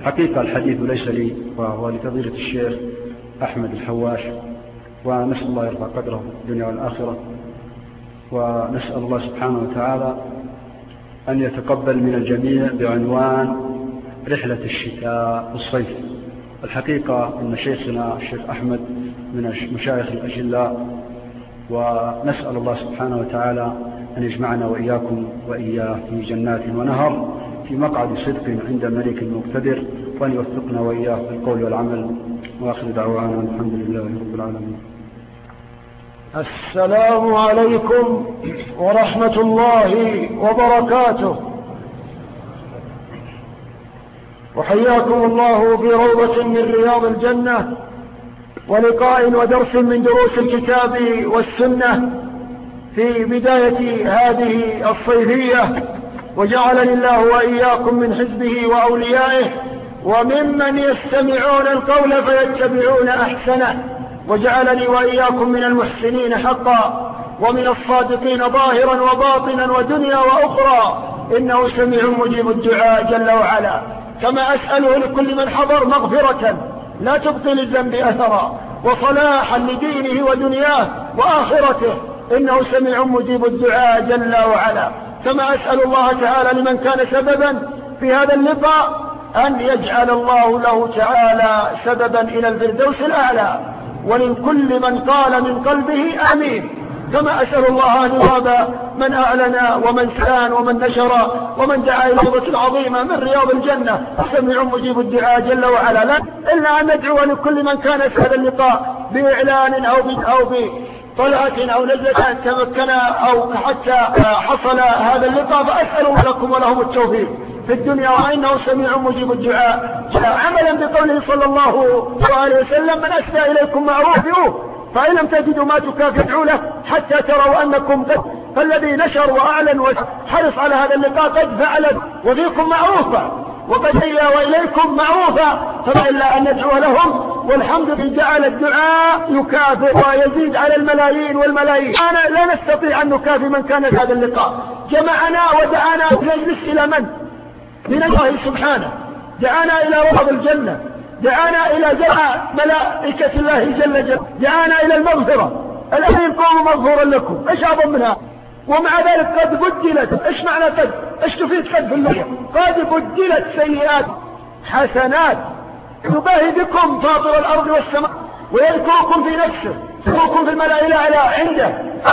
حقيقة الحديث ليس لي وهو لفضيلة الشيخ أحمد الحواش، ونسأل الله يرفع قدره في الدنيا والآخرة، ونسأل الله سبحانه وتعالى أن يتقبل من الجميع بعنوان رحلة الشتاء والصيف. الحقيقة أن شيخنا الشيخ أحمد من المشايخ الأجلاء، ونسأل الله سبحانه وتعالى أن يجمعنا وإياكم وإياه في جنات ونهر في مقعد صدق عند ملك مقتدر، وأن يوفقنا وإياه في القول والعمل. وآخر دعوانا الحمد لله رب العالمين. السلام عليكم ورحمة الله وبركاته، وحياكم الله في روضة من رياض الجنة ولقاء ودرس من دروس الكتاب والسنة في بداية هذه الصيفية، وجعلني الله وإياكم من حزبه وأوليائه وممن يستمعون القول فيتبعون أحسنه، وجعلني وإياكم من المحسنين حقا ومن الصادقين ظاهرا وباطنا ودنيا وأخرى، إنه سميع مجيب الدعاء جل وعلا. كما أسأله لكل من حضر مغفرة لا تبطل الذنب أثرا، وصلاحا لدينه ودنياه وآخرته، إنه سميع مجيب الدعاء جل وعلا. كما أسأل الله تعالى لمن كان سببا في هذا اللقاء أن يجعل الله له تعالى سببا إلى الفردوس الأعلى، ولكل من قال من قلبه آمين. كما أسأل الله أن يرضى من أعلن ومن سان ومن نشر ومن دعا إلى روضة عظيمة من رياض الجنة، سميع مجيب الدعاء جل وعلا. لا إلا أن ندعو لكل من كان في هذا اللقاء بإعلان أو بطلعة أو نزلة تمكن أو حتى حصل هذا اللقاء، فأسأل لكم ولهم التوفيق في الدنيا، وإنه سميع مجيب الدعاء، عملا بقوله صلى الله عليه وسلم: من أسدى إليكم معروفه فإن لم تجدوا ما تكافئوا له حتى تروا أنكم قد، فالذي نشر وأعلن وحرص على هذا اللقاء قد فعل وفيكم معروفا وقد هي وإليكم معروفا، فإلا أن ندعو لهم. والحمد لله جعل الدعاء يكافئ ويزيد على الملايين والملايين. أنا لا نستطيع أن نكافئ من كان في هذا اللقاء، جمعنا ودعانا نجلس إلى من الله سبحانه، دعانا إلى روض الجنة، دعانا إلى جمع ملائكة الله جل جلاله، دعانا إلى المغفرة. الذين قاموا مغفورا لكم، ايش أعظم منها؟ ومع ذلك قد بدلت، ايش معنى قد؟ ايش تفيد قد في اللغة؟ قد بدلت سيئات حسنات. يباهي بكم فاطر الأرض والسماء ويذكركم في نفسه، يذكركم في الملأ الأعلى عنده،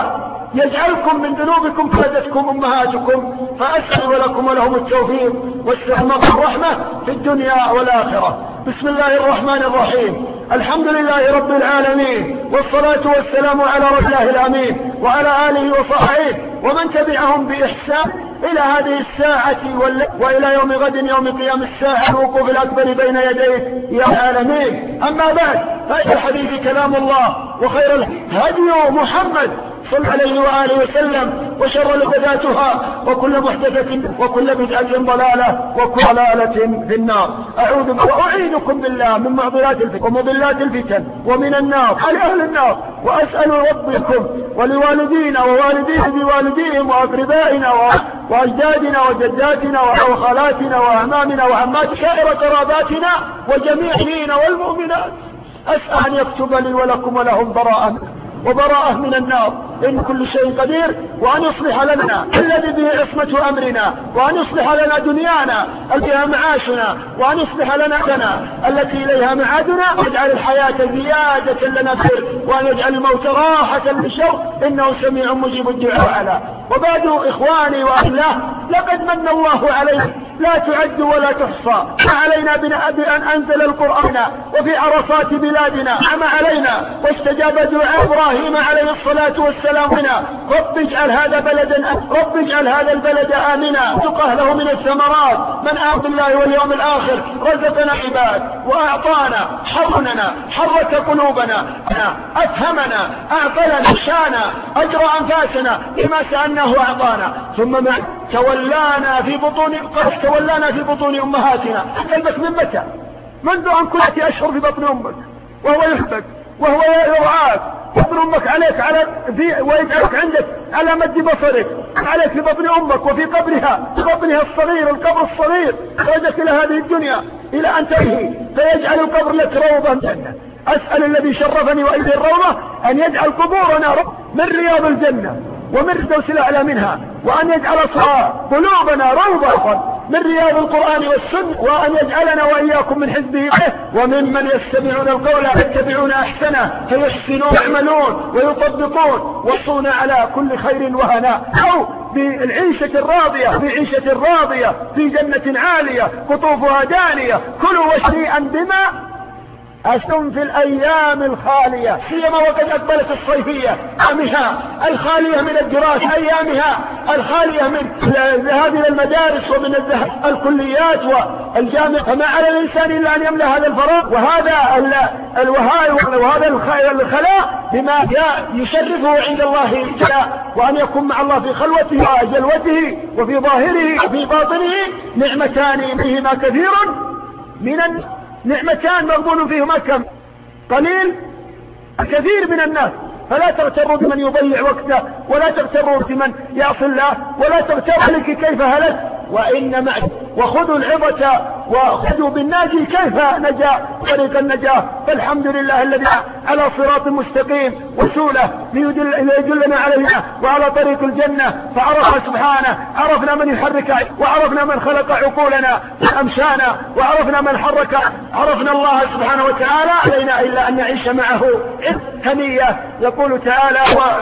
يجعلكم من ذنوبكم فادتكم أمهاتكم. فأسأل لكم ولهم التوفيق والسلامة والرحمة في الدنيا والآخرة. بسم الله الرحمن الرحيم. الحمد لله رب العالمين، والصلاة والسلام على رسول الله الأمين وعلى آله وصحبه ومن تبعهم بإحسان إلى هذه الساعة وإلى يوم غد، يوم قيام الساعة، الوقوف الأكبر بين يديك يا العالمين. أما بعد، فإن الحديث كلام الله، وخير الهدي محمد صلى عليه وآله وسلم، وشر محدثاتها وكل محدثة وكل بدعة ضلالة وكل ضلالة في النار. وأعيذكم بالله من معضلات الفتن ومضلات الفتن ومن النار على أهل النار. وأسأل ربكم ولوالدينا ووالديهم بوالديهم وأقربائنا وأجدادنا وجداتنا وخالاتنا وأعمامنا وعمات سائر قراباتنا وجميع المؤمنين والمؤمنات، أسأل أن يكتب لي ولكم ولهم وبراءة من النار، إن كل شيء قدير، وأن يصلح لنا الذي به عصمة أمرنا، وأن يصلح لنا دنيانا التي فيها معاشنا، وأن يصلح لنا دنا التي إليها معادنا، ويجعل الحياة زيادة لنا خير، وأن يجعل الموت راحة للشر، إنه سميع مجيب الدعاء. على وبعد إخواني وأهله، لقد من الله علينا لا تعد ولا تحصى، علينا بأن أنزل القرآن وفي عرفات بلادنا، عم علينا واستجاب دعاء إبراهيم عليه الصلاة والسلام لنا: رب اجعل هذا البلد آمنا، رزق له من الثمرات من آمن بالله واليوم الآخر، رزقنا عباد وأعطانا، حرننا، حرك قلوبنا، أفهمنا، أعقلنا، شانا، أجرى أنفاسنا بما سألناه وأعطانا، ثم تولانا في بطون أمهاتنا. قلبك من متى؟ منذ أن كنت أشهر في بطن أمك وهو يحبك وهو يرعاك، بطن أمك عليك ويجعلك عندك على مد بصرك، عليك في بطن أمك وفي قبرها الصغير، القبر الصغير، خرجت إلى هذه الدنيا إلى أن تنهي فيجعل القبر لك روضة من الجنة. أسأل الذي شرفني وإيدي الروضة أن يجعل قبورنا من رياض الجنة ومن الفردوس الأعلى منها، وأن يجعل قلوبنا روضة من رياض القرآن والسنة، وأن يجعلنا وإياكم من حزبه وممن يستمعون القول يتبعون أحسنه فيحسنون يعملون ويطبقون وصون على كل خير وهناء، أو بالعيشة الراضية في جنة عالية قطوفها دانية كلوا واشريئا بما أستم في الأيام الخالية، سيما وقد أقبلت الصيفية، أيامها الخالية من الدراسة، أيامها الخالية من الذهاب إلى المدارس ومن الذهاب الكليات والجامعة، فما على الإنسان إلا أن يملأ هذا الفراغ وهذا الخلاء بما يشرفه عند الله جل، وأن يكون مع الله في خلوته وجلوته وفي ظاهره وفي باطنه نعمتان فيهما كثير من نعمتان مغبون فيهما كم قليل كثير من الناس، فلا تغتروا بمن يضيع وقته، ولا تغتروا بمن يعصي الله، ولا تغتروا لك كيف هلك وإن معك، وخذوا العظة وخذوا بالناجي كيف نجا طريق النجاة. فالحمد لله الذي على صراط مستقيم وسوله ليدلنا عليها وعلى طريق الجنة، فعرف سبحانه، عرفنا من يحرك وعرفنا من خلق عقولنا وأمشانا وعرفنا من حرك، عرفنا الله سبحانه وتعالى، علينا إلا أن نعيش معه هنية. يقول تعالى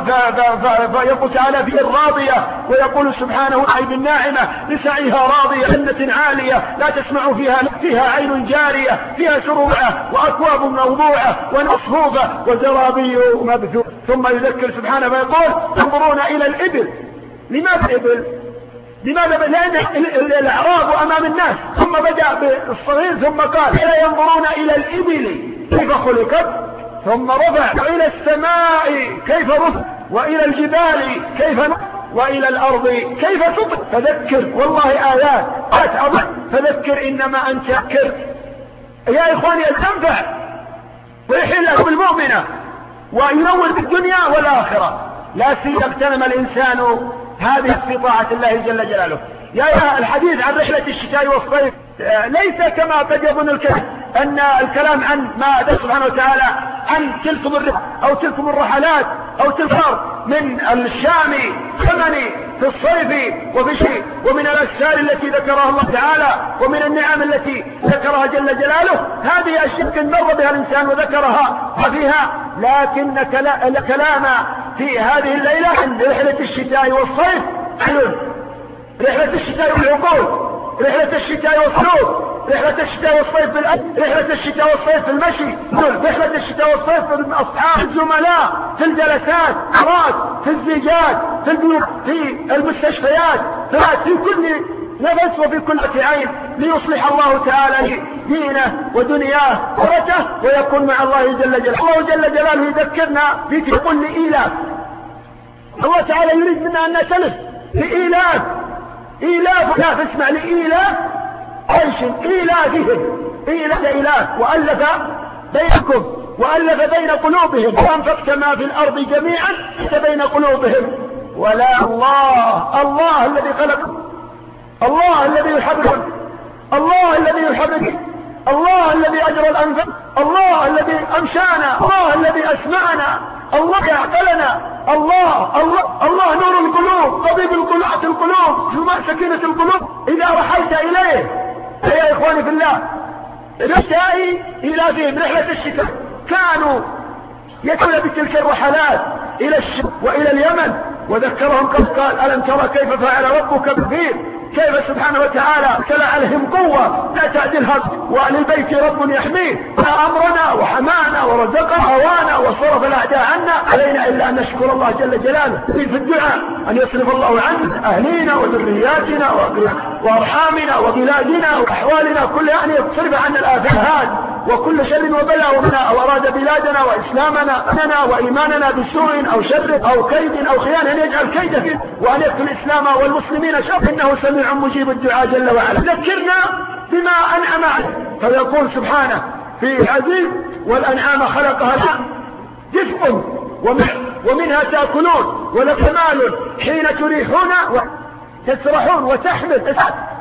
فيقول تعالى في الراضية، ويقول سبحانه عيد الناعمة لسعيها راضية جنة عالية لا تسمع فيها عين جارية فيها سروعة وأكواب موضوعة ومصفوفة وزرابي مبثوثة. ثم يذكر سبحانه فيقول ينظرون إلى الإبل. لماذا الإبل؟ لأن الأعراب أمام الناس، ثم بدأ بالصغير ثم قال لا ينظرون إلى الإبل كيف خلقت ثم رفع، وإلى السماء كيف رفع، وإلى الجبال كيف نفع، وإلى الأرض كيف تطلق. فذكر والله آيات عظيمة، فذكر إنما أنت ذكر يا إخواني تنفع ويحل بالمؤمنة وينور بالدنيا والآخرة، لا سيما اغتنم الإنسان هذه في طاعة الله جل جلاله. يا الحديث عن رحلة الشتاء والصيف ليس كما قد يظن الكلام أن الكلام عن ما أدى سبحانه وتعالى عن تلكم الرحلات أو تلفار من الشام ثمن في الصيف وفي الشتاء، ومن الأسفار التي ذكرها الله تعالى ومن النعم التي ذكرها جل جلاله. هذه أشياء مر بها الإنسان وذكرها وفيها، لكن الكلام في هذه الليلة عن رحلة الشتاء والصيف، رحلة الشتاء والعقول، رحلة الشتاء والسلوك، رحلة الشتاء والصيف في الأكل، رحلة الشتاء والصيف في المشي، رحلة الشتاء والصيف في الأصحاب، الزملاء، في الجلسات، في الزيجات، في البيوت، في المستشفيات، في كل نفس وفي كل عين، ليصلح الله تعالى دينه ودنياه ورته ويكون مع الله جل جلاله. الله جل جلاله يذكرنا في كل إيلاف. الله تعالى يريد منا أن نسلف لإيلاف، لا تسمع لإيلاف عيش، إيلاف وألف بينكم وألف بين قلوبهم وأنفقت ما في الأرض جميعا بين قلوبهم ولا الله الذي خلق، الله الذي يحرك، الله الذي أجرى الأنفاس، الله الذي أمشانا، الله الذي أسمعنا، الله يعقلنا، الله نور القلوب، طبيب القلوب، جماع سكينة القلوب إذا رحلت إليه. يا إخواني في الله، رحلتي إلى فيهم رحلة الشتاء كانوا يأتون بتلك الرحلات إلى الشام وإلى اليمن، وذكرهم قال ألم ترى كيف فعل ربك بالفيل، كيف سبحانه وتعالى كلا عليهم قوة لا تعدلها، وللبيت رب يحميه، أمرنا وحمانا ورزقنا هوانا وصرف الأعداء عنا، علينا إلا أن نشكر الله جل جلاله في الدعاء أن يصرف الله عنا أهلينا وذرياتنا وأرحامنا وبلادنا وأحوالنا كلها، أن يصرف عنا الآفات وكل شر وبلاء ومنا، أو أراد بلادنا وإسلامنا وإيماننا بسوء أو شر أو كيد أو خيانة أن يجعل كيد فيه، وأن يقتل الإسلام والمسلمين شر، إنه سميع مجيب الدعاء جل وعلا. ذكرنا بما أنعم عليه، فيقول سبحانه في عزيز والأنعام خلقها دفء ومنها تأكلون ولكم مال حين تريحون وتسرحون وتحمل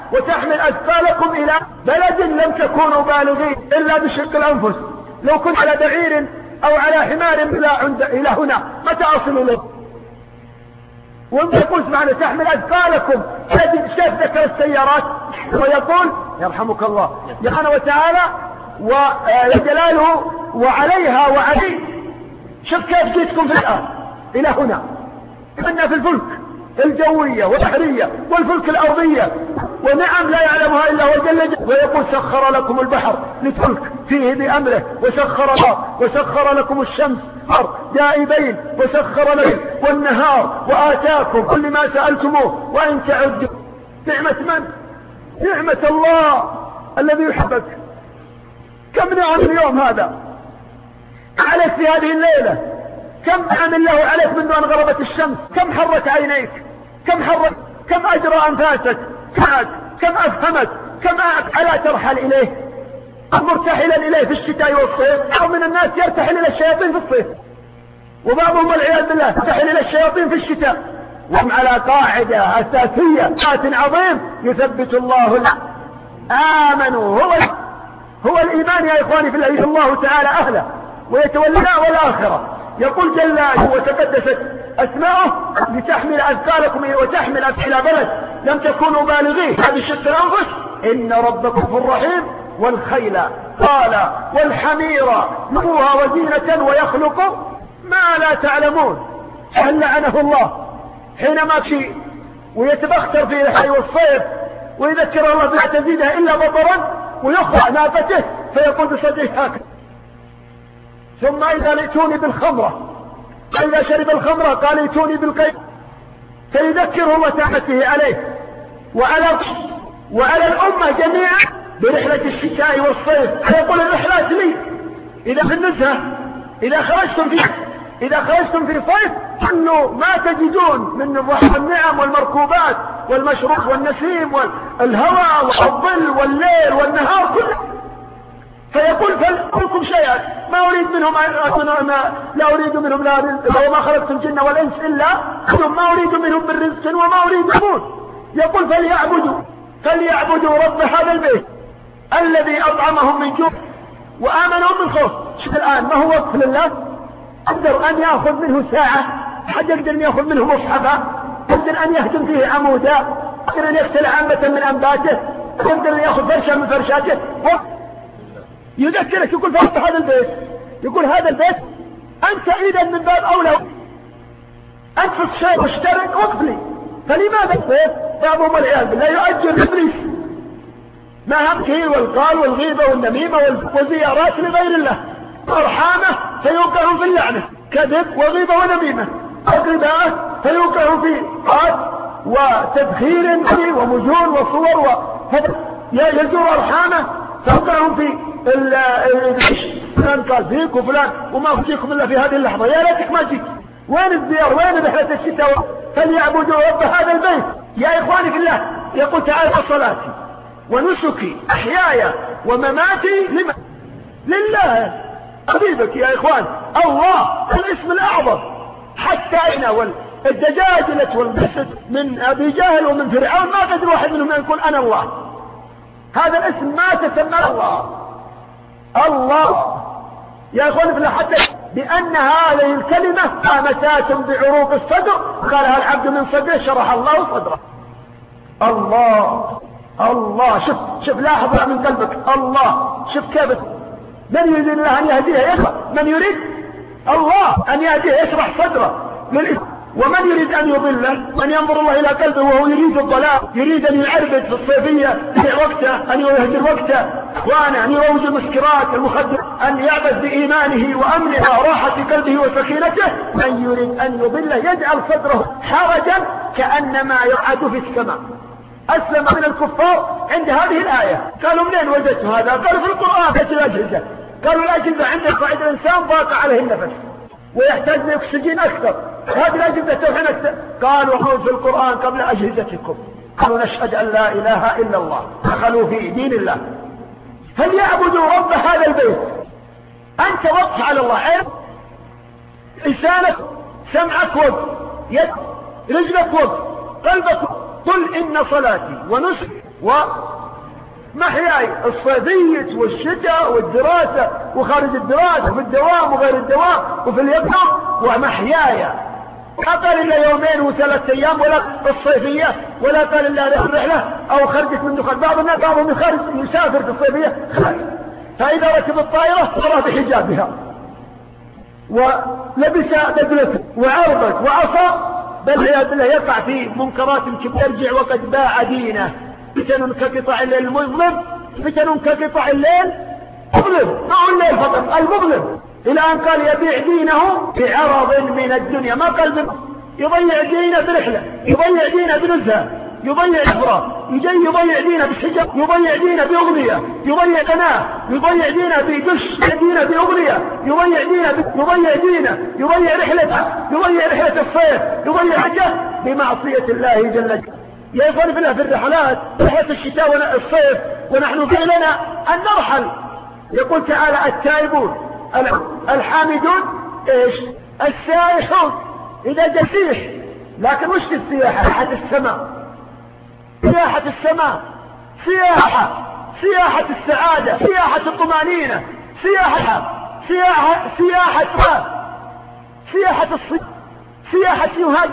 وتحمل أثقالكم إلى بلد لم تكونوا بالغين إلا بشق الأنفس. لو كنت على بعير أو على حمار إلى هنا متى أصل إليه؟ وانت قلت معنا تحمل أثقالكم. شاف ذكر السيارات ويقول يرحمك الله سبحانه وتعالى وجلاله وعليها وعليه. شوف كيف جيتكم في الآن إلى هنا. كنا في الفلك الجوية والبحرية والفلك الأرضية، ونعم لا يعلمها إلا هو جل جلاله. ويقول سخر لكم البحر للفلك فيه بأمره، وسخر لكم الشمس دائبين، وسخر لكم والنهار، وآتاكم كل ما سألتموه وإن تعدوا نعمة من؟ نعمة الله الذي يحبك. كم نعم اليوم هذا عليك في هذه الليلة؟ كم نعم الله عليك منذ أن غربت الشمس؟ كم حرك عينيك؟ كم أجرى أنفاسك؟ كم أفهمك؟ كم ألا ترحل إليه؟ مرتحلا إليه في الشتاء والصيف؟ أو من الناس يرتحل إلى الشياطين في الصيف، وبعضهم والعياذ بالله يرتحل إلى الشياطين في الشتاء. وهم على قاعدة أساسية عظيم يثبت الله آمنوا. هو الإيمان يا إخواني في الله، الله تعالى أهله ويتولنا والآخرة. يقول جل وتقدست أسماؤه لتحمل أثقالكم وتحمل إلى بلد لم تكونوا بالغيه بشق الأنفس إن ربكم غفور رحيم. والخيل قال والحمير يركبوها وزينة ويخلق ما لا تعلمون. هل لعنه الله حينما شيء ويتبختر في الحي والصيف ويذكر الله بلا تزيدها إلا بطرا ويخرع نافته فيقول بصدره هكذا. ثم إذا لئتوني بالخمرة، فإذا شرب الخمرة قال ائتوني بالقيء، فيذكره الله تعالى عليه وعلى الأمة جميعا برحلة الشتاء والصيف. فيقول الرحلات لي إذا في النزهة، إذا خرجتم في صيف كل ما تجدون من النعم والمركوبات والمشروب والنسيم والهواء والظل والليل والنهار كله. فيقول فلكم شيئا ما أريد منهم لا أريد منهم وما خلقت الجن والإنس إلا ما أريد منهم من رزق وما أريد منهم. يقول فليعبدوا رب هذا البيت الذي أطعمهم من جوع وآمنهم من خوف. شوف الآن ما هو وقف لله؟ قدر أن يأخذ منه ساعة، حد يقدر أن يأخذ منه مصحفا، يقدر أن يهدم فيه عمودا، يقدر أن يغسل عامة من أنباته، يقدر أن يأخذ فرشة من فرشاته. يذكرك يقول فرص هذا البيت، يقول هذا البيت أنت إذا من باب أولى أنفس شيء مشترك وقف لي. فلماذا البيت بعضهم والعياذ بالله يؤجر إبليس ما همته والقال والغيبة والنميمة والزيارات لغير الله، أرحامه فيوقعهم في اللعنة، كذب وغيبة ونميمة، أقرباءه فيوقعهم في وتدخير ومجون وصور يزور أرحامه فيوقعهم في فلان قال فيك وفلان وما فيكم إلا في هذه اللحظة. يا ليتك ما جيت. وين الزيار؟ وين رحلة الشتاء؟ فليعبدوا رب هذا البيت. يا إخواني في الله يقول تعالى صلاتي ونسكي أحياي ومماتي لله. حبيبك يا إخوان الله الاسم الأعظم. حتى أين والدجاجلة والبسط من أبي جهل ومن فرعون ما قدر واحد منهم يقول أنا الله. هذا الاسم ما تسمى الله يا إخواني في الله. حتى بأن هذه الكلمة قامتات بعروق الصدر قالها العبد من صدره شرح الله صدره. الله شوف لاحظ من قلبك الله. شوف كيف من يريد الله أن يهديه يشرح، من يريد الله أن يهديه يشرح صدره للإسلام. ومن يريد أن يضله أن ينظر الله إلى قلبه وهو يريد الضلال، يريد أن يعربد في الصيفية في وقته، أن يهدر وقته وأنا أن يروج المسكرات المخدر، أن يعبث بإيمانه وأمنه وراحة قلبه وسكينته. من يريد أن يضله يجعل صدره حرجا كأنما يعاد في السماء. أسلم من الكفار عند هذه الآية. قالوا منين وجدت هذا؟ قالوا في القرآن في الأجهزة. قالوا الأجهزة عند قاعد الإنسان ضاق عليه النفس ويحتاج لأكسجين أكثر. هذه الأجهزة توحين أكثر. قالوا هم في القرآن قبل أجهزتكم. قالوا نشهد أن لا إله إلا الله. دخلوا في دين الله. فليعبدوا رب هذا البيت. أنت وقف على الله. عين لسانك سمعك وقف، يد رجلك وقف، قلبك. قل إن صلاتي ونسكي ومحياي الصيفية والشتاء والدراسة وخارج الدراسة وفي الدوام وغير الدوام وفي اليقظة ومحياي. ما قال إلا يومين وثلاث أيام ولا الصيفية ولا قال إلا رحلة أو خرجت من دخل. بعض الناس بعضهم يسافر في الصيفية خارج، فإذا ركب الطائرة قرأ بحجابها ولبس بدلته وعرضت وعصى، بل عياذ بالله يقع في منكرات يرجع وقد باع دينه. فتن كقطع الليل المظلم، فتن كقطع الليل مظلم، ما هو الليل فقط المظلم، إلى أن قال يبيع دينه بعرض من الدنيا. ما قال يضيع دينه برحلة، يضيع دينه بنزهة، يضيع إفراط، يضيع دينه بالحجاب، يضيع دينه بأغنية، يضيع قناة، يضيع دينه بدش، دينه بأغنية، يضيع يضيع رحلة الصيف، يضيع حجة بمعصية الله جل جلاله. يا إخواني في الرحلات، رحلة الشتاء والصيف ونحن فعلنا أن نرحل. يقول تعالى التائبون الحامدون ايش؟ السائحون. إذا جسيح، لكن مش السياحة، سياحة السماء، سياحة السماء، سياحة السعادة، سياحة الطمأنينة، سياحة الصيف، سياحة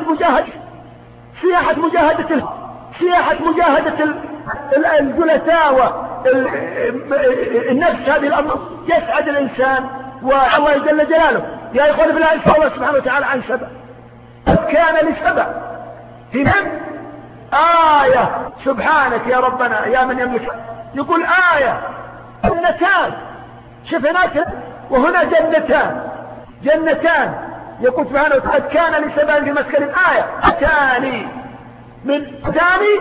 مجاهدة الجلساء النفس. هذه الأمر يسعد الإنسان والله جل جلاله. يا إخواني بالله، يسأل الله سبحانه وتعالى عن سبع. كان لسبع في من آية سبحانك يا ربنا يا من يملك. يقول آية جنتان، شوف هناك وهنا جنتان. يقول سبحانه وتعالى كان لسبع في مسكن آية أتاني من ثاني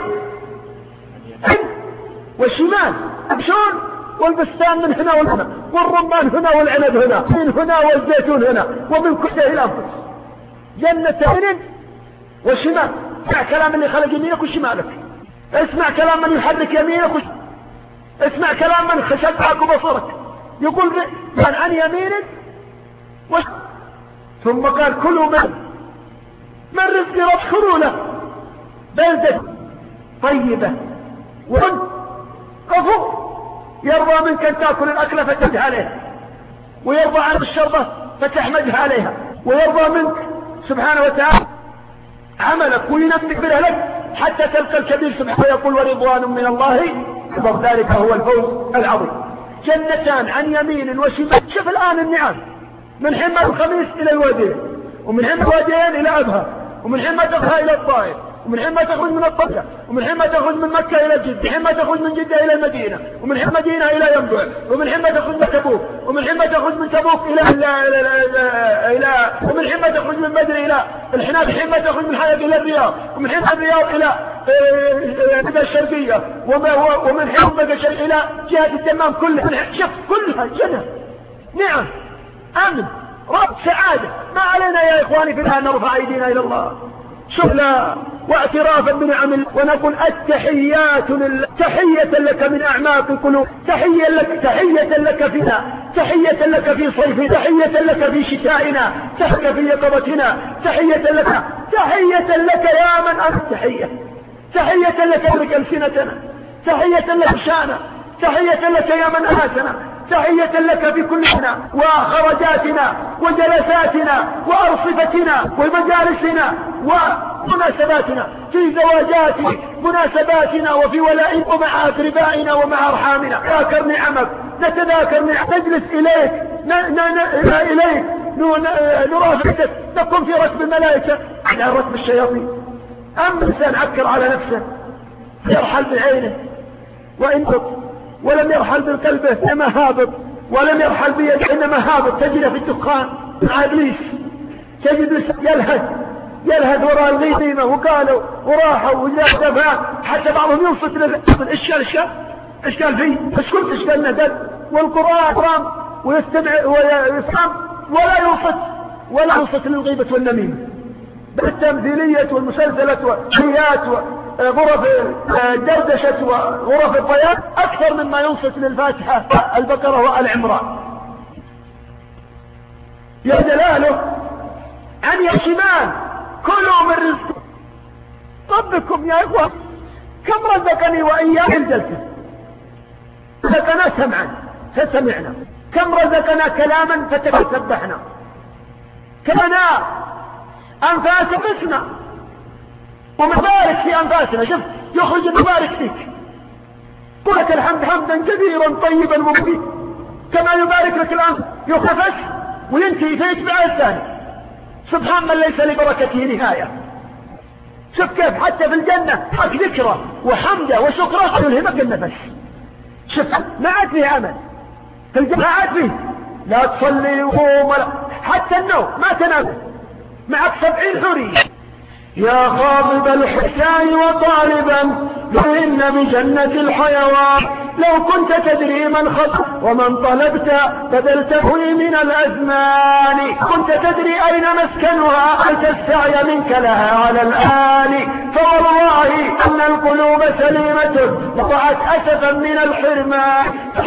والشمال يمشون، والبستان من هنا والهنا، والرمان هنا والعنب هنا، من هنا والزيتون هنا، ومن كل شيء الأنفس. جنتين وشمال. اسمع كلام اللي خلق يمينك وشمالك، اسمع كلام من يحرك يمينك اسمع كلام من خشبعك وبصرك. يقول عن يمينك ثم قال كلوا من رزق ربكم له بلدة طيبة وانت غفور يرضى منك ان تاكل الاكله فتجد عليها، ويرضى عن الشربه فتحمدها عليها، ويرضى منك سبحانه وتعالى عملك وينمك برهلك حتى تلقى الكبير سبحانه ويقول ورضوان من الله ذلك هو الفوز العظيم. جنتان عن يمين وشمال. شوف الان النعم من حين الخميس الى الوادين، ومن حين الوادين الى ابها، ومن حين ما تخرج الى الطائف، ومن حين ما تخرج من الطبع، ومن حين ما تخرج من مكة إلى جدة، ومن حين ما تخرج من جدة إلى المدينة، ومن حين مدينة إلى ينبع، ومن حين ما تخرج من تبوك، ومن حين ما تخرج من تبوك ومن حين ما تخرج من بدر إلى الحناف، حين ما تخرج من حلب إلى الرياض، ومن حين الرياض إلى الشرقية، ومن حين إلى جهة التمام كلها. شوف كلها جنة، نعم، أمن، رب، سعادة. ما علينا يا إخواني في الآن نرفع أيدينا إلى الله شكرا واعترافا بنعم الله ونقول التحيات لله، تحية لك من أعماق القلوب، تحية لك فينا، تحية لك في صيفنا، تحية لك في شتائنا، تحية في يقظتنا، تحية لك يا من أنت، تحية لك بك ألسنتنا، تحية لك شانا، تحية لك يا من آتنا، تحية لك في كلنا وخرجاتنا وجلساتنا وأرصفتنا ومجالسنا ومناسباتنا، في زواجات مناسباتنا وفي ولائم ومع أقربائنا ومع أرحامنا. نذاكر نعمك، نتذاكر نعمك، نجلس إليك، نرافقك، نقوم في ركب الملائكة على ركب الشياطين. أما الإنسان عكر على نفسه يرحل بعينه وإنبط، ولم يرحل بقلبه إنما هابط، ولم يرحل بيده إنما هابط. تجد في الدخان مع إبليس، تجد يلهث وراء الغيمة، وقالوا وراحوا وجاء حتى بعضهم ينصت إشكال فيه، اسكت إشكال ندل، والقرآن أكرام ويستمع ويفهم ولا ينصت للغيبة والنميمة، بل التمثيلية والمسلسلة والحيات وغرف الدردشة وغرف الضياء أكثر مما ينصت للفاتحة البقرة والعمران. يا جلاله عن يا شمال كلوا من رزق ربكم. يا إخوة كم رزقني وإياه الجلسة، رزقنا سمعا فسمعنا، كم رزقنا كلاما فتسبحنا، كمنا أنفاس بسنا ومبارك في أنفاسنا. شوف يخرج المبارك فيك، قل لك الحمد حمدا كثيرا طيبا مبين، كما يبارك لك الآن يخفش وينتهي فيتبع الثاني. سبحان من ليس لبركته نهاية. شوف كيف حتى في الجنة حق ذكره وحمده وشكره يلهمك النفس. شوف ما عاد فيه أمل في الجنة، ما عاد فيه لا تصلي وقوم ولا حتى النوم ما تنام، معك 70 حورية. يا خاطب الحسان وطالبا فإن بجنة الحيوان، لو كنت تدري من خطب ومن طلبت بذلته من الأزمان، كنت تدري أين مسكنها أن تستعي منك لها على الآن، فوالله أن القلوب سليمة وقعت أسفا من الحرمان،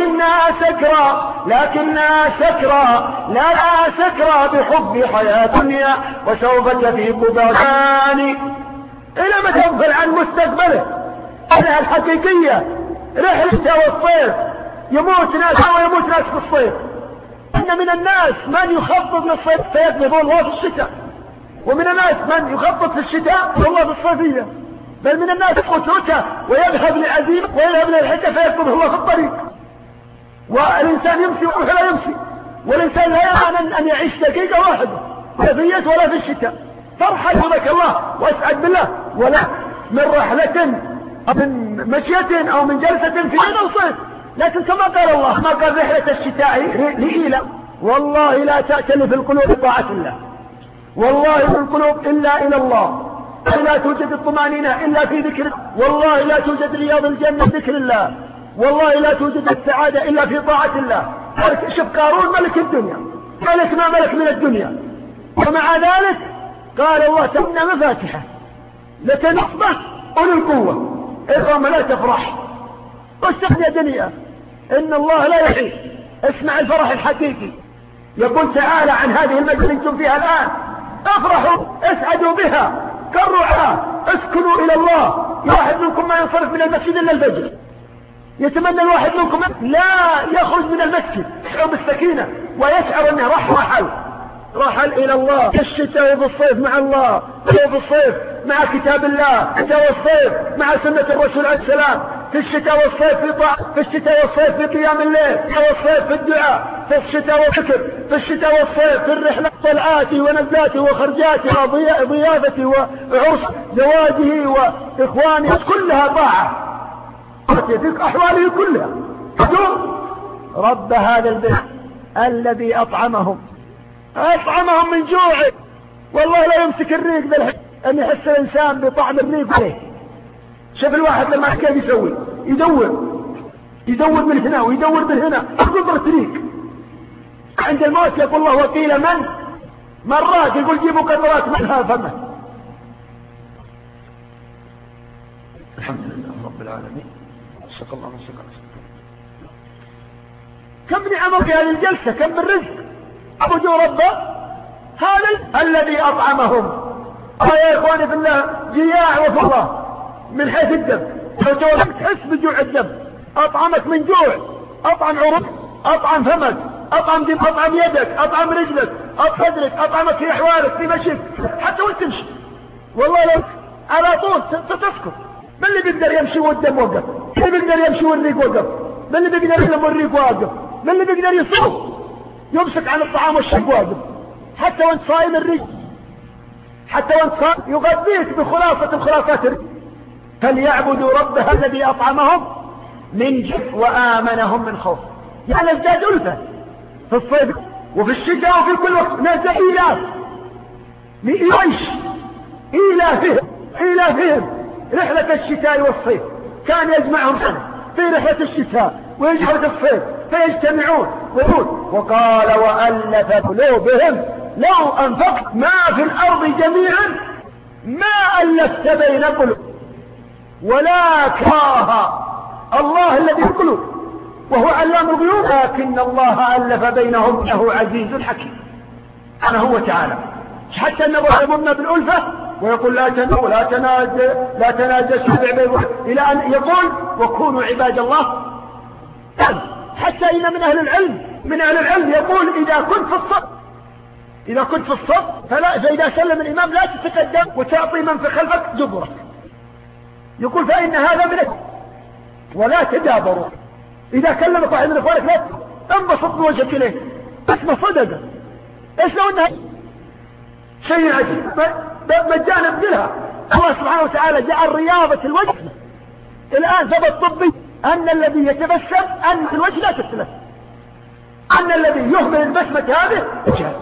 لكنها سكرى لا سكرى بحب حياة دنيا وسوف تفيق بعدان. إلى ما تغفل عن مستقبله أنها الحقيقية رحلته والصيف، يموت ناس ويموت ناس في الصيف. إن من الناس من يخطط للصيف فيقبض الله في الشتاء، ومن الناس من يخطط في الشتاء والله في الصيفية، بل من الناس قتلته ويذهب لعزيمة ويذهب للحجة فيقبض الله في الطريق. والإنسان يمشي وروح لا يمشي، والإنسان لا يمكن أن يعيش دقيقة واحدة لا ولا في الشتاء. فرحل بك الله واسعد بالله، ولا من رحلة أو من مشية أو من جلسة في يوم الصيف. لكن كما قال الله ما قال رحلة الشتاء لإيلة، والله لا تأتلف القلوب طاعة الله، والله في القلوب إلا إلى الله، لا توجد الطمأنينة إلا في ذكر، والله لا توجد رياض الجنة ذكر الله، والله لا توجد السعادة إلا في طاعة الله. شوف قارون ملك الدنيا، ملك ما ملك من الدنيا، ومع ذلك قال الله تمنى مفاتحه لتنصبه أولي القوة، إرغم لا تفرح واستغنى دنيا، إن الله لا يحيي. اسمع الفرح الحقيقي، يقول تعالى عن هذه المجلس انتم فيها الآن، افرحوا اسعدوا بها كالرعاة، اسكنوا إلى الله. واحد منكم ما ينصرف من المسجد إلا الفجر، يتمنى الواحد منكم لا يخرج من المسجد يشعر بالسكينة ويشعر أنه رحل إلى الله. في الشتاء وفي الصيف مع الله، في الصيف مع كتاب الله، في الشتاء والصيف مع سنة الرسول عليه السلام، في الشتاء والصيف في طاعة، في الشتاء والصيف في قيام الليل، في الشتاء والصيف في الدعاء، في الشتاء والذكر، في الشتاء والصيف في الرحلة، طلعاته ونزلاته وخرجاته وضيافته وعرس زواجه وإخوانه، كلها طاعة في أحواله كلها. رب هذا البيت الذي أطعمهم من جوع، والله لا يمسك الريق بالحق أن يحس الإنسان بطعم الريق عليه. شوف الواحد لما كيف يسوي، يدور من هنا ويدور من هنا، قدرة ريق. عند الموت يقول الله وقيل من مرات، يقول جيبوا قطرات منها فمه. الحمد لله رب العالمين، شكر الله وشكر. كم نعمة في هذه الجلسة، كم من رزق. عبدوا ربه هذا الذي أطعمهم. يا إخواني في الله جياع وفضة من حيث الدم، لو تحس بجوع الدم. أطعمك من جوع، أطعم عروق، أطعم فمك، أطعم دم، أطعم يدك، أطعم رجلك، أطعم صدرك، أطعمك في أحوالك في مشيك، حتى وانت تمشي والله لو على طول تسكت. من اللي بيقدر يمشي والدم وقف؟ من اللي بيقدر يمشي والريق وقف؟ من اللي بيقدر يلم والريق واقف؟ من اللي بيقدر يصوم يمسك عن الطعام والشرب واجب؟ حتى وانت صايم الرزق، حتى وانت صايم يغذيك بخلاصة الخلاصات الرزق. فليعبدوا رب الذي أطعمهم من جوع وآمنهم من خوف. يعني ازداد ألفة في الصيف وفي الشتاء وفي كل وقت. ناس إيلاف إيلافهم رحلة الشتاء والصيف، كان يجمعهم سنة في رحلة الشتاء ويجمعوا الصيف فيجتمعون ويقول وقال وألف قلوبهم لو أنفقت ما في الأرض جميعا ما ألفت بين قلوب ولكن الله الذي في القلوب وهو علام الغيوب، لكن الله ألف بينهم إنه عزيز حكيم. أنا هو تعالى حتى أن يظلمنا بالألفة ويقول لا تناجسوا إلى أن يقول وكونوا عباد الله. حتى إن من أهل العلم يقول إذا كنت في الصف فإذا سلم الإمام لا تتقدم وتعطي من في خلفك دبرك، يقول فإن هذا من ولا تدابروا. إذا كلمك واحد من إخوانك لا انبسط بوجهك إليه، اسمه صدقة. إيش لو أنها شيء عجيب مجانا بدلها. الله سبحانه وتعالى جعل رياضة الوجه. الآن ثبت طبي أن الذي يتبسم أن الوجه لا تتلف، أن الذي يهمل البسمة هذه جهل.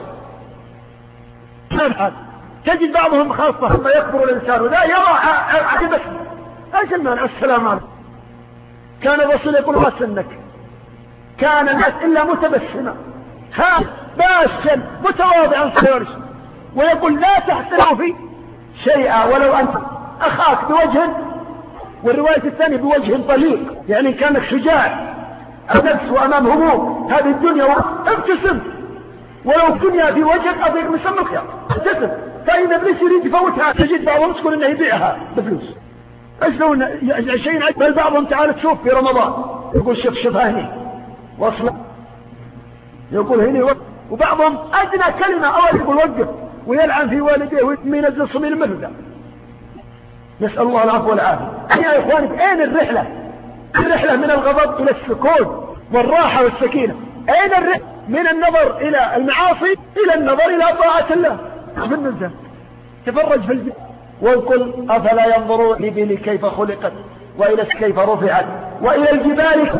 تجد بعضهم خاصة لما يكبر الإنسان ولا يرى عدي بسمة ايش المانع؟ السلام عليكم. كان الرسول يقول ما سنك كان الناس إلا متبسما باسا متواضعا صيرش، ويقول لا تحسنوا في شيئا ولو أنت أخاك بوجه، والرواية الثانية بوجه طليق، يعني كانك شجاع النفس وأمام هموم هذه الدنيا ابتسم، ولو الدنيا في وجهك أضيق من سم الخيار ابتسم. فإن ابليس يريد يفوتها تجد بعضهم تقول انه يبيعها بفلوس. ايش لو شيء عجب. بل بعضهم تعال تشوف في رمضان يقول شوف هني وصل، يقول هني وبعضهم أدنى كلمة أول يقول وقف ويلعن في والديه وينزل صميل مثل ذا. نسأل الله العفو والعافية. يا إخواني أين الرحلة من الغضب إلى السكون والراحة والسكينة؟ أين الرحلة من النظر إلى المعاصي إلى النظر إلى طاعة الله؟ بالنسبة تفرج في الجبال وقل أفلا ينظرون الإبل كيف خلقت وإلى كيف رفعت وإلى الجبال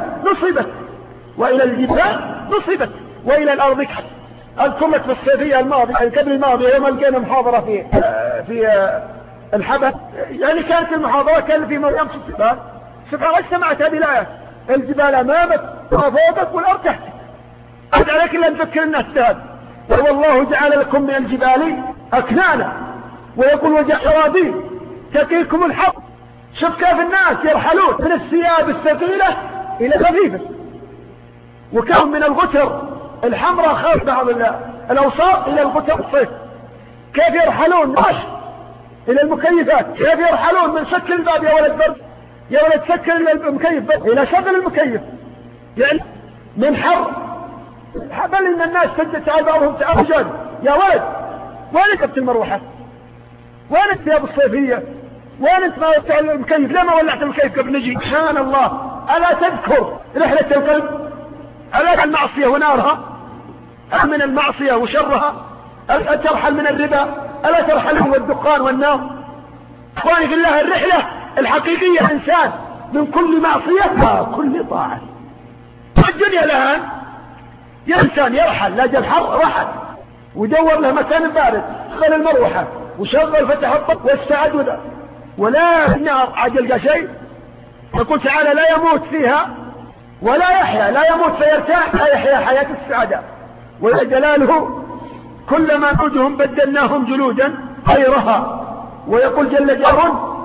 نصبت وإلى الأرض كحت. أذكر لك في الصيفية الماضية قبل الماضية يوم لقينا محاضرة في الحبة، يعني كانت المحاضرة كان في مريم سبحان الله سمعت هذه الآية الجبال أمامك وفوقك والأرض تحتك أرد عليك إلا أن تفكر الناس تهد. والله جعل لكم من الجبال أكنانا ويقول وجع شرابيل تقيكم الحق. شوف كيف الناس يرحلون من الثياب الثقيلة إلى خفيفة، وكم من الغتر الحمراء خاف بعض الأوساط إلى الغتر الصيف. كيف يرحلون إلى المكيفات، كيف يرحلون من سكر الباب يا ولد برد يا ولد سكر المكيف إلى شغل المكيف، يعني من حر. بل إن الناس تعال بعضهم تعال يا ولد وين كبت المروحة، وين الثياب الصيفية، وين انت ما وسع المكيف، ليه ما ولعت المكيف قبل نجي؟ سبحان الله. ألا تذكر رحلة القلب؟ ألا المعصية ونارها؟ من المعصية وشرها؟ ألا ترحل من الربا؟ ألا ترحل من الدخان والنار؟ اخواني في الله الرحلة الحقيقية إنسان من كل معصية كل طاعة. الدنيا الآن إنسان يرحل لا جل حر رحل ودور له مكان بارد خل المروحة وشغل فتح الطب واستعد وذا، ولا النار عجل شيء. يقول تعالى لا يموت فيها ولا يحيا، لا يموت فيرتاح لا يحيا حياة السعادة. وجلاله كلما نعودهم بدلناهم جلودا غيرها. ويقول جل جلاله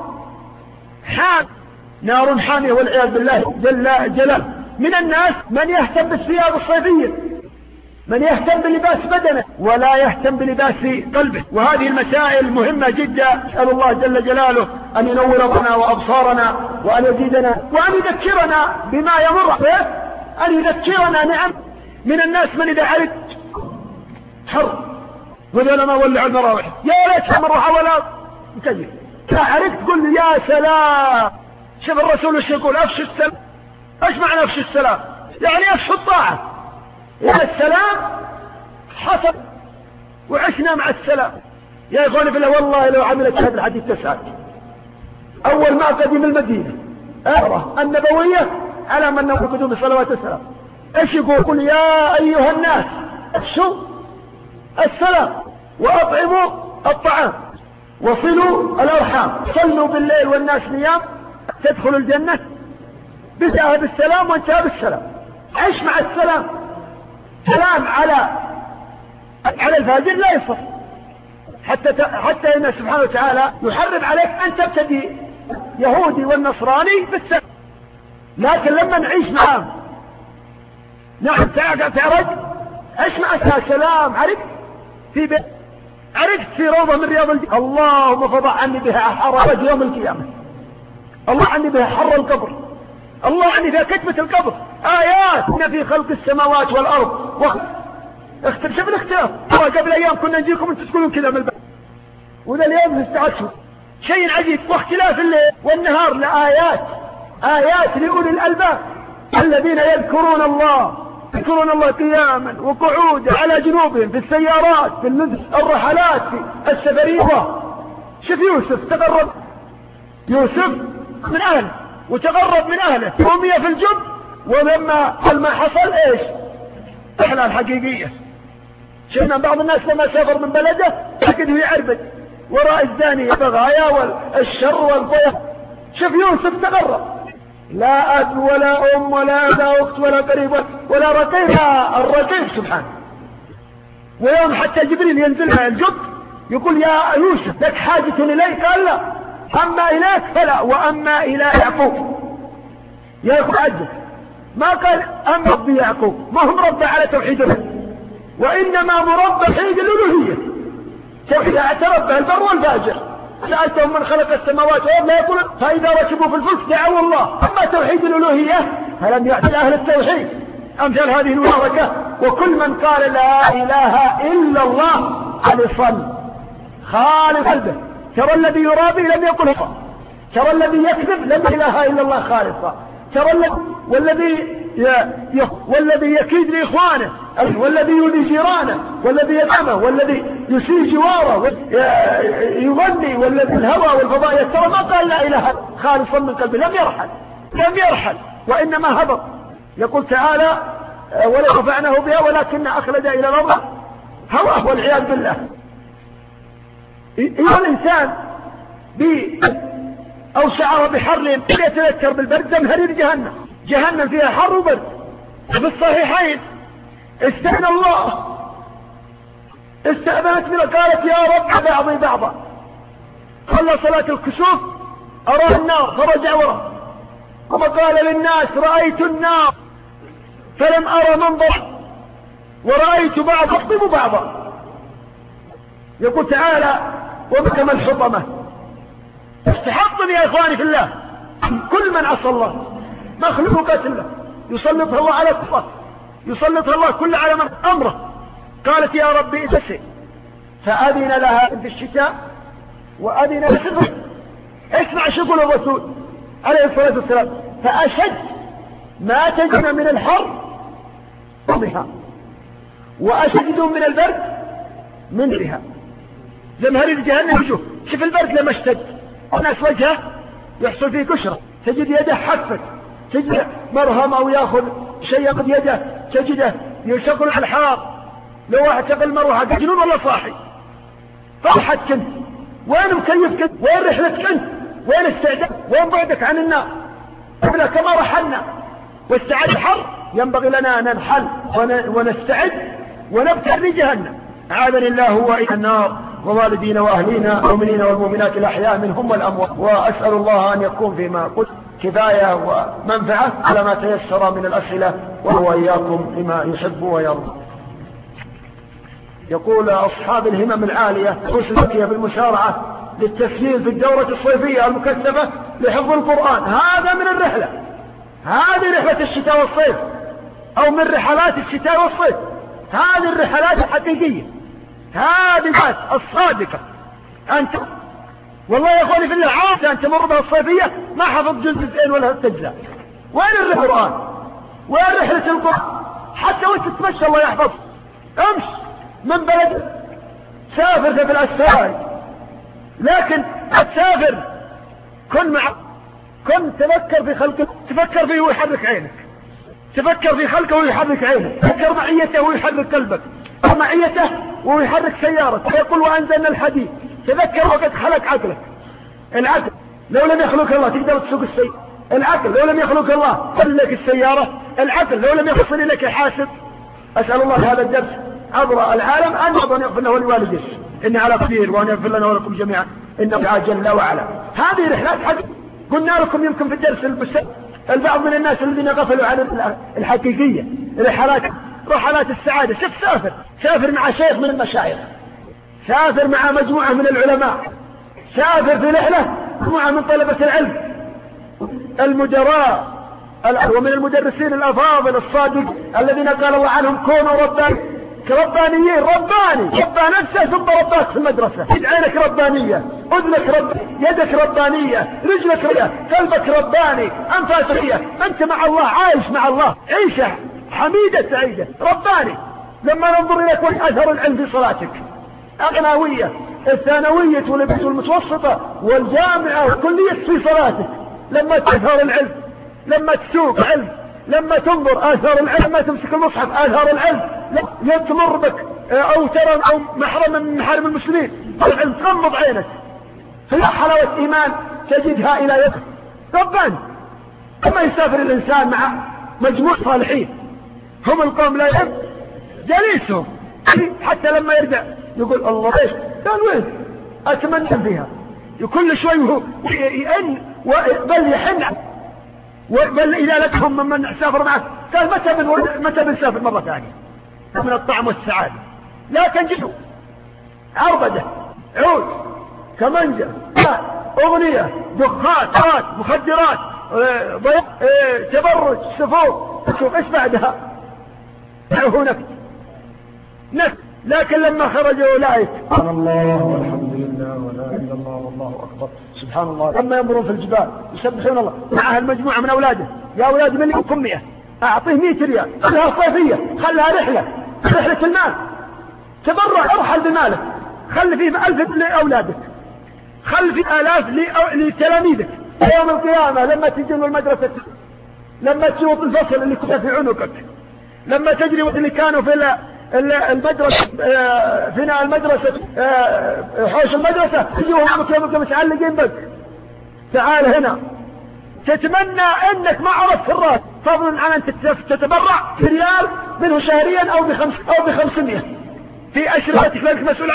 نار حامية والعياذ بالله جل جلاله. من الناس من يهتم بالثياب الصيفية، من يهتم بلباس بدنه ولا يهتم بلباس قلبه. وهذه المسائل مهمة جدا. أسأل الله جل جلاله أن ينور لنا وأبصارنا وأن يزيدنا وأن يذكرنا بما يمر به، أن يذكرنا. نعم من الناس من إذا عرفت حر وإذا لما ولع المراوح يا ليت مروحة ولا مكيف عرفت تقول يا سلام. شوف الرسول ايش يقول؟ أفشوا السلام. ايش معنى أفشوا السلام؟ يعني أفشوا الطاعة. إلى السلام حصل وعشنا مع السلام. يا إخواني بالله والله لو عملت هذا الحديث تسعد. أول ما قدم المدينة النبوية على من نقول قدوم صلوات السلام ايش يقول؟ يا أيها الناس افشوا السلام وأطعموا الطعام وصلوا الأرحام صلوا بالليل والناس نيام تدخلوا الجنة. بدأها بالسلام وانتهى بالسلام. عيش مع السلام. سلام على الفاجر لا يصف، حتى إن سبحانه وتعالى يحرم عليك أن تبتدي يهودي والنصراني بالسلام. لكن لما نعيش معهم نحن تعرج عيش مع سلام. عرفت في بيت عرفت في روضة من رياض الجنة. اللهم فضع عني بها حر يوم القيامة، الله عني بها حر القبر، الله عني بها كتمة القبر. آيات إن في خلق السماوات والأرض شوف الاختلاف. قبل أيام كنا نجيكم أنتم تقولون كذا من البلد، وذا اليوم نستعجل شيء عجيب. واختلاف الليل والنهار لآيات، آيات لأولي الألباب الذين يذكرون الله قياما وقعودا على جنوبهم، في السيارات، في الرحلات، في السفرية. شوف يوسف تقرب، يوسف من أهله وتقرب من أهله، رمي في الجب، ولما حصل إيش؟ إحنا الحقيقية شفنا بعض الناس لما سافر من بلده تجده يعربد وراء الزانية بغايا والشر والضيق. شوف يوسف تقرب، لا أب ولا أم ولا أخت ولا قريب ولا رقيب، الرقيب سبحانه. ويوم حتى جبريل ينزل على الجب يقول يا يوسف لك حاجة إليك؟ قال لا، أما إليك فلا، وأما إلى يعقوب يعقوب عجل. ما قال أما ربي يعقوب، ما هم ربى على توحيد الله، وإنما مربى توحيد الألوهية، توحيد اعترف به البر والفاجر. سألتهم من خلق السماوات والأرض لا يقولون، فإذا ركبوا في الفلك دعوا الله. أما توحيد الألوهية فلم يأتي أهل التوحيد أمثال هذه المباركة. وكل من قال لا إله إلا الله خالص قلبه. ترى الذي يرابي لم يقل الله، ترى الذي يكذب لم إله إلا الله خالصا، ترى والذي يكيد لإخوانه، والذي يؤذي جيرانه، والذي يدعمه، والذي يسيء جواره، يغني، والذي الهوى والفضاء ترى ما قال لا إله خالصا من قلبه، لم يرحل وإنما هبط. يقول تعالى ولا رفعناه بها ولكن أخلد إلى الأرض هواه والعياذ بالله. إذا الإنسان أو شعر بحر يتذكر بالبرد زمهرير جهنم فيها حر وبرد. في الصحيحين استأذنت منه قالت يا رب بعضي بعضا. صلى صلاة الكسوف أراه النار فرجع وراه، وما قال للناس رأيت النار فلم أرى منظر ورأيت بعض يخطب بعضا. يقول تعالى وبكم الحطمة. استحقني يا إخواني في الله كل من عصى الله مخلوقات الله يسلطها الله على كفر، يسلطها الله كل على أمره. قالت يا ربي اسقي، فأذن لها في الشتاء وأذن لها. اسمع شغل الرسول عليه الصلاة والسلام، فأشد ما تجد من الحر بها، وأشد من البرد من بها. زمهرير جهنم وجوه. شوف البرد لما اشتد الناس وجهه يحصل فيه قشرة، تجد يده حفت، تجد مرهم أو يأخذ شيء قد يده تجده يشغل الحار. لو واحد شغل مروحة جنون والله صاحي. فرحت كنت، وين مكيف كنت، وين رحلة كنت، وين استعداد، وين بعدك عن النار. قبل كما رحلنا واستعد الحر ينبغي لنا أن ننحل ونستعد ونبتعد لجهنم. عاذني الله وإلى النار ووالدينا وأهلينا المؤمنين والمؤمنات الأحياء منهم والأموات. وأسأل الله أن يكون فيما قلت كفاية ومنفعة على ما تيسر من الأسئلة، وهو إياكم لما يحب ويرضى. يقول أصحاب الهمم العالية مسلكية بالمسارعة للتسجيل في الدورة الصيفية المكثفة لحفظ القرآن. هذا من الرحلة، هذه رحلة الشتاء والصيف، أو من رحلات الشتاء والصيف. هذه الرحلات الحقيقية، هذه الصادقة. أنت والله يا أخواني في الله عاد أن تمر بها الصيفية ما حفظ جزئين ولا تجزاء. وين القرآن؟ وين رحلة القرآن؟ حتى وانت تتمشى الله يحفظ. امش من بلد سافر في الأسفار، لكن تسافر كن تفكر في خلقه، تفكر فيه ويحرك عينك، تفكر في خلقه ويحرك عينك، تفكر معيته ويحرك قلبك، معيته ويحرك سيارتك. يقول وأنزلنا الحديد، تذكر وقد خلق عقلك. العقل لو لم يخلق الله تقدر تسوق السيارة. العقل لو لم يخلق الله قل لك السيارة. العقل لو لم يحصل لك حاسب. أسأل الله هذا الدرس عبر العالم أن يغفر له ولوالديه، إن على قدير، وأن يغفر لنا ولكم جميعا إنه جل وعلا. هذه رحلات حق قلنا لكم يمكن في الدرس البعض من الناس الذين غفلوا عن الحقيقية رحلات السعادة. شوف سافر مع شيخ من المشايخ، سافر مع مجموعة من العلماء، سافر في رحلة مجموعة من طلبة العلم المدراء ومن المدرسين الأفاضل الصادق الذين قال الله عنهم كونوا ربانيين. رباني ربى نفسه ثم رباك في المدرسة. عينك ربانية، أذنك يدك ربانية، رجلك ربانية، قلبك رباني، أنفاسك ربانية. أنت مع الله عايش مع الله عيشة حميدة سعيدة رباني. لما ننظر إليك أثر العلم في صلاتك، الثانوية والمتوسطة والجامعة والكلية في صلاتك، لما تأثر العلم، لما تسوق علم، لما تنظر آثار العلم، لما تمسك المصحف آثار العلم، لا تمر بك أو ترى أو محرم من محارم المسلمين العلم، تغمض عينك. هي حلاوة إيمان تجدها إلى يدك ربان. أما يسافر الإنسان مع مجموع صالحين هم القوم لا يحب جليسهم، حتى لما يرجع يقول الله ايش قال وين أتمنى فيها، كل شوي هو يئن بل يحن، بل إذا لكم ممن سافر معه قال متى بنسافر مرة ثانية من الطعم والسعادة. لا تنجحوا عربدة، عود، كمنجة، أغنية، دخان، مخدرات، تبرج، سفور، ايش بعدها؟ هو نفس. لكن لما خرجوا لايت سبحان الله والحمد لله ولا اله الا الله والله اكبر سبحان الله. لما يمرون في الجبال يسبحون الله معها المجموعة من اولاده، يا اولاد من لكم 100 اعطيه 100 ريال، خلها صيفية، خلها رحلة المال، تبرع ارحل بمالك، خلي فيه 1000 لاولادك، خلي فيه 1000 لتلاميذك. يوم القيامة لما تجي المدرسة، لما تشوط الفصل اللي كنت في عنقك، لما تجري اللي كانوا في المدرسة فينا المدرسة حوش المدرسة، يجيهم عمك متعلقين بك، تعال هنا تتمنى انك ما عرفت الراس، فضلا عن ان تتبرع بريال منه شهريا او ب500 في اشرتك، لانك مسؤول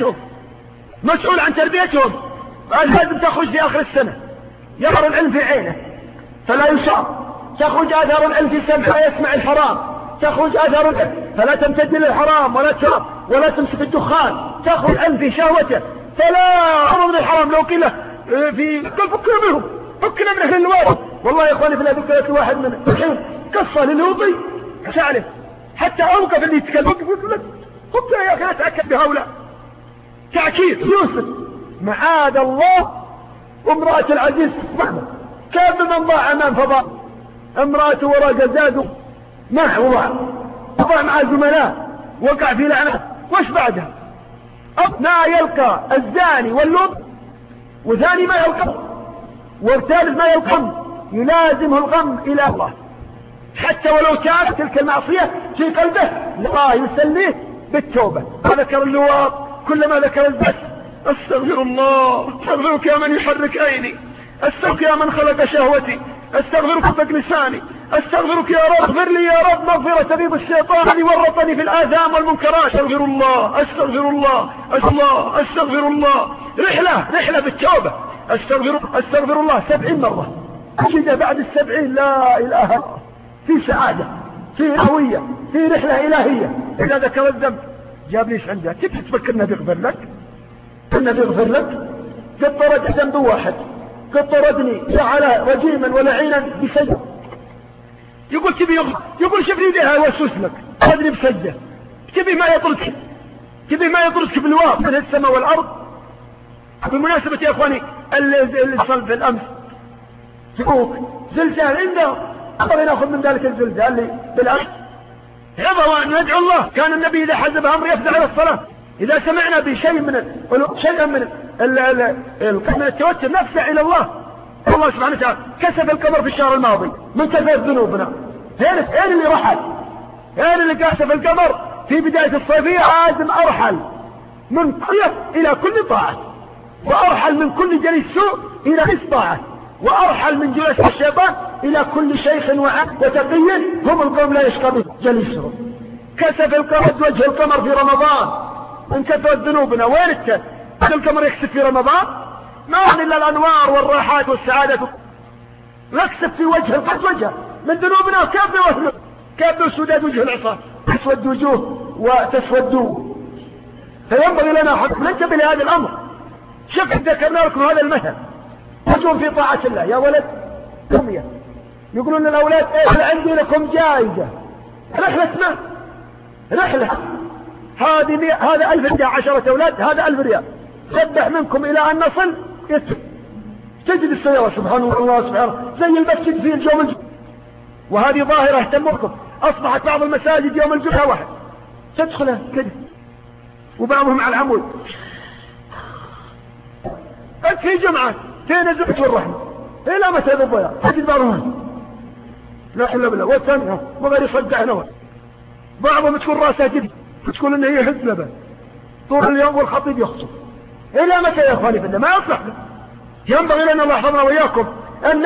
عن تربيتهم، لازم تخرج في اخر السنة يظهر العلم في عينه فلا يشعر، تخرج اثار العلم في سمعه لا يسمع الحرام، تخرج اثار العلم فلا تمتد للحرام ولا تشرب ولا تمسك الدخان، تخرج العلم في شهوته فلا أمر من الحرام. لو قيل في فكنا من اهل الوارد. والله يا اخواني في الله ذكرت واحد من الحين قصة للوطي شعله حتى اوقف اللي يتكلم، قلت لك يا اخي اتاكد بهؤلاء تعكير يوسف معاذ الله. امرأة العزيز كيف من ضاع امام فضاء، امرأة وراء جزاده محوضة وضع مع الزملاء وقع في لعنة، وش بعدها؟ ما يلقى الزاني واللب، وثاني ما يلقى، والثالث ما يلقى، يلازمه الغم الى الله حتى ولو كانت تلك المعصية في قلبه لا يسليه بالتوبة. وذكر اللواط كلما ذكر البس استغفر الله، استغفرك يا من يحرك عيني، استغفرك يا من خلق شهوتي، استغفرك فك لساني، استغفرك يا رب، اغفر لي يا رب مغفرة تبيض الشيطان الذي ورطني في الآثام والمنكرات، استغفر الله استغفر الله استغفر الله. رحلة بالتوبة، استغفر الله 70 مرة، أجد بعد 70 لا إله إلا الله، في سعادة، في هوية، في رحلة إلهية. إذا ذكر الذنب جاب ليش عنده، كيف تفكرنا بيغفر لك؟ قد طرد ذنب واحد، قد طردني جعل رجيما ولعينا بسجد، يقول تبي يغفر، يقول شوف لي لها يوسوس لك أدري بسجده، تبي ما يطردك بالواقع من السماء والأرض. بالمناسبة يا اخواني اللي صل في الامس سقوط زلزال عنده، أقدر ناخذ من ذلك الزلزال اللي بالامس يبغى أن ندعو الله. كان النبي إذا حزب أمر يفزع إلى الصلاة، إذا سمعنا بشيء من التوتر نفزع إلى الله سبحانه وتعالى. كسف القمر في الشهر الماضي من كثرة ذنوبنا، هين اللي رحل، هين اللي كسف القمر في بداية الصيفية. لازم أرحل من قرية إلى كل طاعة، وأرحل من كل جليس سوء إلى إسطاعة، وأرحل من جلوس الشيطان إلى كل شيخ وتقي هم القوم لا يشقى به جليسهم. كسف وجه القمر في رمضان من كثرة ذنوبنا. وين القمر يكسف في رمضان؟ ما هو إلا الأنوار والراحات والسعادة، يكسف في وجه القمر من ذنوبنا. كيف سداد وجه العصا، تسود وجوه وتسود فينبغي لنا حق ننتبه لهذا الأمر. شوف ذكرنا لكم هذا المثل، تجون في طاعة الله يا ولد أمية، يقولون للأولاد إيه عندي لكم جائزة، رحلة ما رحلة، هذا 1000 ريال، 10 أولاد هذا 1000 ريال، سبح منكم إلى أن نصل تجد السيارة سبحان الله سبحانه زي المسجد في اليوم الجمعة. وهذه ظاهرة اهتمكم، أصبحت بعض المساجد يوم الجمعة واحد تدخلها كده وبعضهم على العمود. أنت في جمعة تنزلت والرحمة إلى متى ذبها تجد بعضهم لا حل بالله، والثاني ما غير يصدع نوع، بعضهم تكون راسها جد تقول إن هي حزن لبن طول اليوم والخطيب يخطب. إلى متى يا أخواني في الله؟ ما يصلح. ينبغي لنا الله يحفظنا وإياكم أن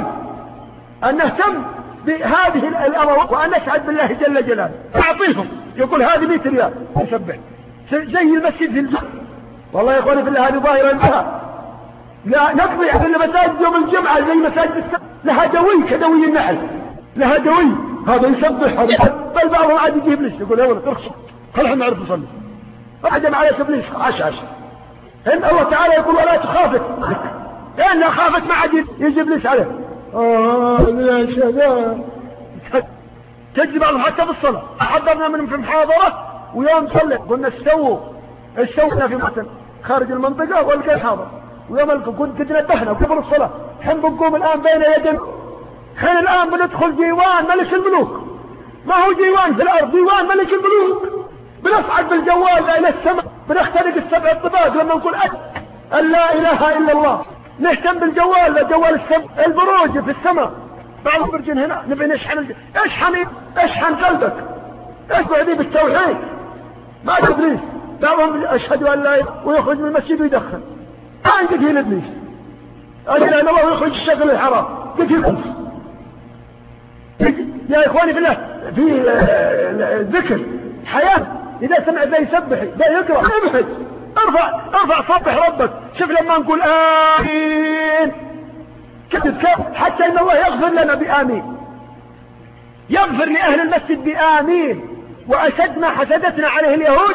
نهتم بهذه الأمور وأن نسعد بالله جل جلاله. أعطيهم يقول هذه 100 ريال يسبح زي المسجد في الجمعة. والله يا أخواني في الله هذه ظاهرة انتهى. لا نقضي في المساجد يوم الجمعة زي مساجد السبت لها دوي كدوي النحل، لها دوي هذا يسبح هذا، بل بعضهم عاد يجيب ليش يقول يا ولد ارخصوا خلينا نعرف نصلي، أحد على سبليس عش إن الله تعالى يقول ولا تخافت، لأنها خافت ما عاد يجيب ليش عليه يا شباب. تجي بعضهم حتى في الصلاة. حضرنا من في محاضرة ويوم صلي قلنا استونا في مكان خارج المنطقة والقى حاضر، ويوم كنت نبهنا قبل الصلاة حين بنقوم الآن بين يدين، حين الآن بندخل ديوان ملك الملوك، ما هو ديوان في الأرض، ديوان ملك الملوك. بنصعد بالجوال إلى السماء، بنخترق السبع الطباق لما نقول أن لا إله إلا الله، نهتم بالجوال لجوال السماء، البروج في السماء، بعض البرجين هنا نبي نشحن اشحن قلبك، اشبع ذي بالتوحيد ما تبليس. بعضهم أشهد أن لا إله ويخرج من المسجد ويدخل، ما عندك هنا إبليس أجل أن الله ويخرج الشغل الحرام قد يقنص. يا إخواني بالله في ذكر حياة، إذا سمع ذا يسبح ذا يقرأ ابحث ارفع صبح ربك. شوف لما نقول آمين كتب حتى إن الله يغفر لنا بآمين، يغفر لأهل المسجد بآمين. وأشد ما حسدتنا عليه اليهود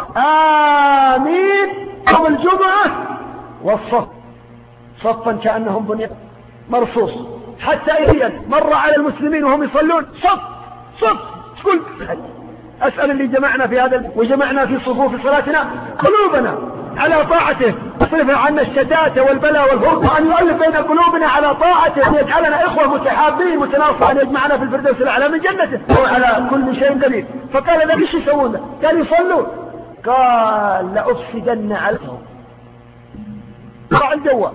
آمين يوم الجمعة والصف صفا كأنهم بنيان مرصوص، حتى إذا مر على المسلمين وهم يصلون صف تقول أسأل اللي جمعنا في هذا وجمعنا في صفوف صلاتنا قلوبنا على طاعته، يصرف عنا الشتات والبلاء والفرق، وأن يؤلف بين قلوبنا على طاعته، أن يجعلنا إخوة متحابين متناصرين، أن يجمعنا في الفردوس الأعلى من جنته، وعلى كل شيء قدير. فقال ذا ايش يسوون؟ قال يصلون، قال لأفسدن عليهم طلع الجوال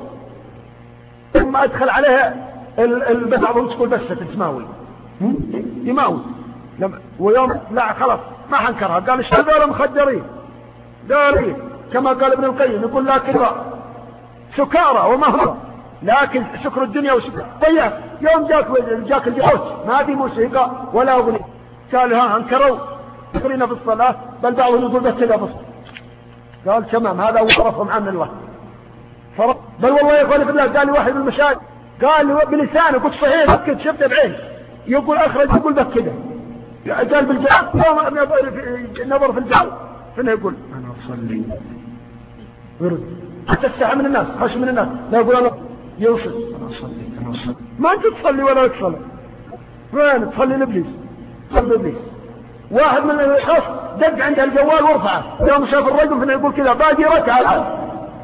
ثم أدخل عليها بعضهم تقول بس تسماوي يماوي ويوم لا خلاص ما حنكرها، قال اشتغلوا مخدرين دارين كما قال ابن القيم، يقول لكن سكارى ومهرة، لكن سكر الدنيا وسكر طيب. يوم جاك الجحوش ما في موسيقى ولا أغنية، قال ها انكروا ذكرنا في الصلاة، بل بعضهم يقول بس كذا بس. قال تمام هذا وصرفهم عن الله فرق. بل والله يا اخواني في الله قال لي واحد من المشايخ قال لي بلسانه قلت صحيح بكت شفته بعين، يقول اخرج يقول بك كده، قال بالجواب نظر في الجواب فينا يقول انا اصلي ويرد حتى الساعة من الناس خش من الناس لا يقول انا يوصل انا اصلي ما انت تصلي ولا تصلي وين تصلي لابليس صلي ابليس. واحد من الاشخاص دق عند الجوال ورفعه يوم شاف الرجل فينا يقول كذا باقي ركعه.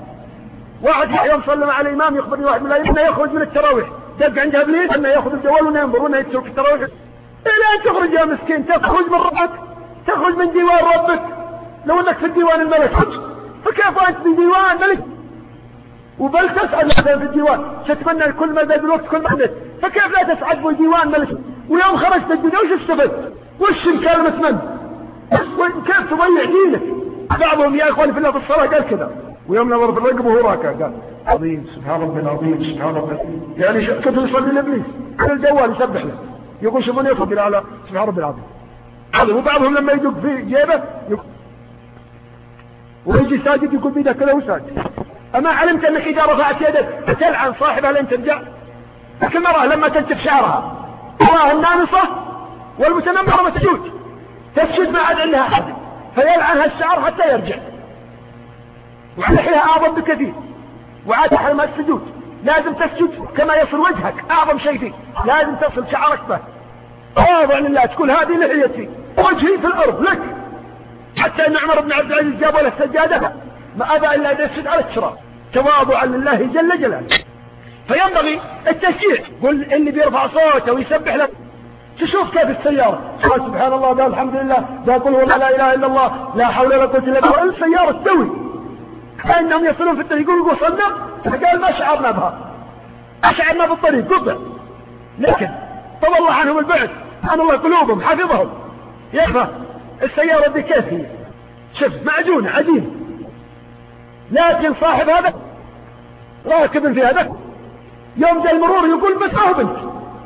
واحد يوم صلى مع الامام يخبرني واحد من الائمه يخرج من التراويح دق عند ابليس انه ياخذ الجوال وينظر وانه يترك التراويح. الى ان تخرج يا مسكين، تخرج من ربك، تخرج من ديوان ربك. لو انك في الديوان الملك فكيف انت في ديوان ملك وبل تسعد في الديوان تتمنى كل ما ذا بالوقت كل ما عندك، فكيف لا تسعد في ديوان ملك؟ ويوم خرجت الدنيا وش استفدت؟ وش الكلمة من؟ كيف تضيع دينك؟ بعضهم يا اخواني في الله في الصلاة قال كذا، ويوم نظر في الرقب وهو راكع قال عظيم سبحان ربي العظيم سبحان ربي، يعني كنت يصلي لابليس على الجوال يسبح له يقول شوفوني يصلي على سبحان ربي العظيم. وبعضهم لما يدق في جيبه ويجي ساجد يقول بيدك كذا وساجد. أما علمت أنك إذا رفعت يدك تلعن صاحبها لن ترجع؟ لكن المرأة لما تنتف شعرها الله النامصة والمتنمرة تسجد ما عاد عندها أحد فيلعنها الشعر حتى يرجع. ورحلها أعظم بكثير. وعاد حرم السجود لازم تسجد كما يصل وجهك، أعظم شيء فيك لازم تصل شعرك به واضع لله، تقول هذه لحيتي وجهي في الأرض لك. حتى أن عمر بن عبد العزيز جاب له سجادة ما أبى إلا أن يسجد على التراب تواضعا لله جل جلاله. فينبغي التشجيع. قل اللي بيرفع صوته ويسبح لك تشوف كيف السيارة قال سبحان الله، قال الحمد لله، قال قل والله لا إله إلا الله، لا حول ولا قوة إلا بالله، السيارة تسوي كأنهم يصلون في الطريق. يقولوا وصلنا، قال ما شعرنا بها، أشعرنا بالطريق قطع، لكن طب الله عنهم البعد، سبحان الله قلوبهم حفظهم. يكفى السيارة دي كيف هي؟ شوف معجونة عديم، لكن صاحب هذا راكب في هذا يوم جاء المرور يقول بس هو بنت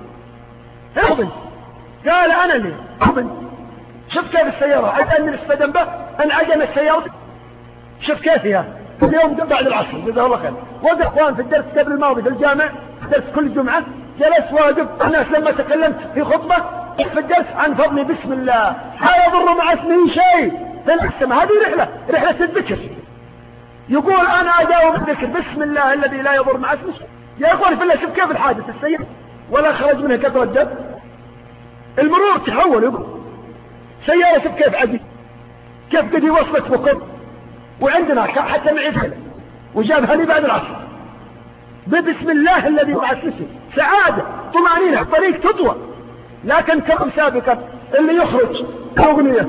قال أنا لي بنت. شوف كيف السيارة عشان من السدن به انعجم السيارة. شوف كيف هي اليوم بعد العصر جزاه الله خير. وقف اخوان في الدرس قبل الماضي في الجامع، درس كل جمعة، جلس واقف الناس لما تكلمت في خطبة في الدرس عن فضل بسم الله لا يضر مع اسمه شيء في السماء. هذه رحلة الذكر. يقول أنا أداوم الذكر بسم الله الذي لا يضر مع اسمه. يا أخواني في الله شوف كيف الحادث السيء ولا خرج منها كثرة الدم. المرور تحول يقول سيارة شوف كيف عدي، كيف قد وصلت بكر، وعندنا حتى معي فعلا وجابها لي بعد العصر بسم الله الذي مع اسمه سعادة طمأنينة طريق تطوى. لكن كم سابقا اللي يخرج أغنية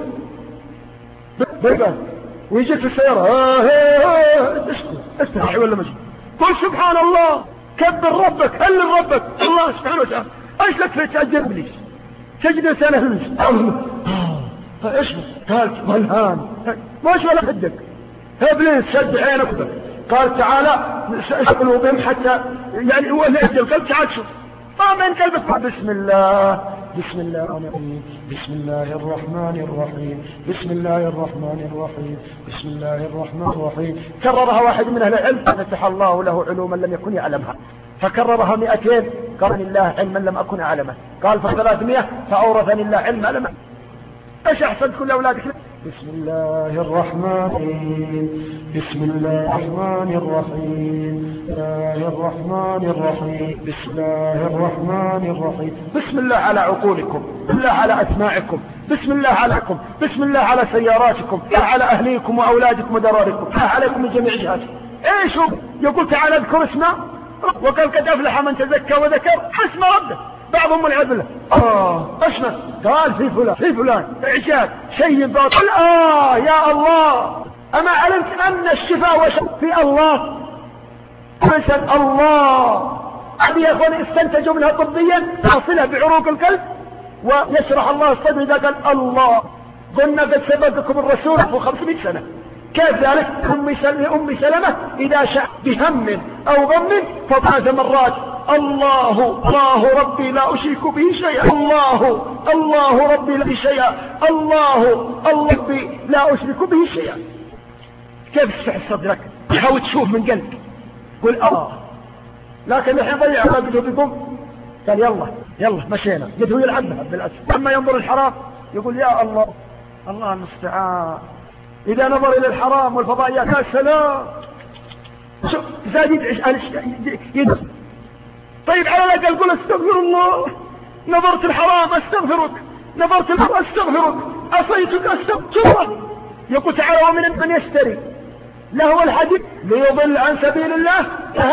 ويجيك في السيارة استحي ولا مجد قل سبحان الله، كبر ربك، هلل ربك الله سبحانه وتعالى. ايش لك في تأجر بليش تجد سنة همس ايش قال والهان ماش ولا خدك ابليس شد عينك. قال تعالى اشغلوا بهم حتى يعني هو نأجل القلب. تعال شوف ما من قلبك بسم الله بسم الله الرحمن بسم الله الرحمن الرحيم بسم الله الرحمن الرحيم بسم الله الرحمن الرحيم. كررها واحد من اهل العلم فتح الله له علوما لم يكن يعلمها، فكررها 200 قال الله علما لم اكن اعلمه، قال ف 300 فاورثني الله علما لم. ايش احسن كل اولادك؟ بسم الله الرحمن الرحيم بسم الله الرحمن الرحيم بسم الله الرحمن الرحيم بسم الله الرحمن الرحيم. بسم الله على عقولكم، بسم الله على أسماعكم، بسم الله عليكم، بسم الله على سياراتكم، على أهليكم وأولادكم ودراركم، عليكم من جميع جهاتكم. ايش هو؟ يقول تعالى اذكر اسمه، وقال قد أفلح من تزكى وذكر اسم ربه. بعضهم والعياذ بالله اسمه قال في فلان إعجاب شيء باطل. يا الله أما علمت أن الشفاء في الله مثل الله. هذه يا أخواني استنتجوا منها طبيا تصلها بعروق القلب ويشرح الله الصدر إذا قال الله. قلنا قد سبقكم الرسول في 500 سنة. كيف ذلك؟ أم سلمة إذا شاء بهم أو غم فثلاث مرات الله ربي لا أشرك به شيئا، الله ربي لا شيئا، الله ربي لا أشرك به شيئا. كيف تفتح صدرك تحاول تشوف من قلبك قل لكن الحين ضيع قلبه بكم. قال يلا مشينا قد هو يلعبها بالأسف. لما ينظر الحرام يقول يا الله المستعان. إذا نظر إلى الحرام والفضائيات يا سلام شوف زاد يدعش. طيب على الأقل قل استغفر الله. نظرت الحرام استغفرك، نظرت المرأة استغفرك، عصيتك استغفرك. يقول تعالى ومن من يشتري لهو الحديث ليضل عن سبيل الله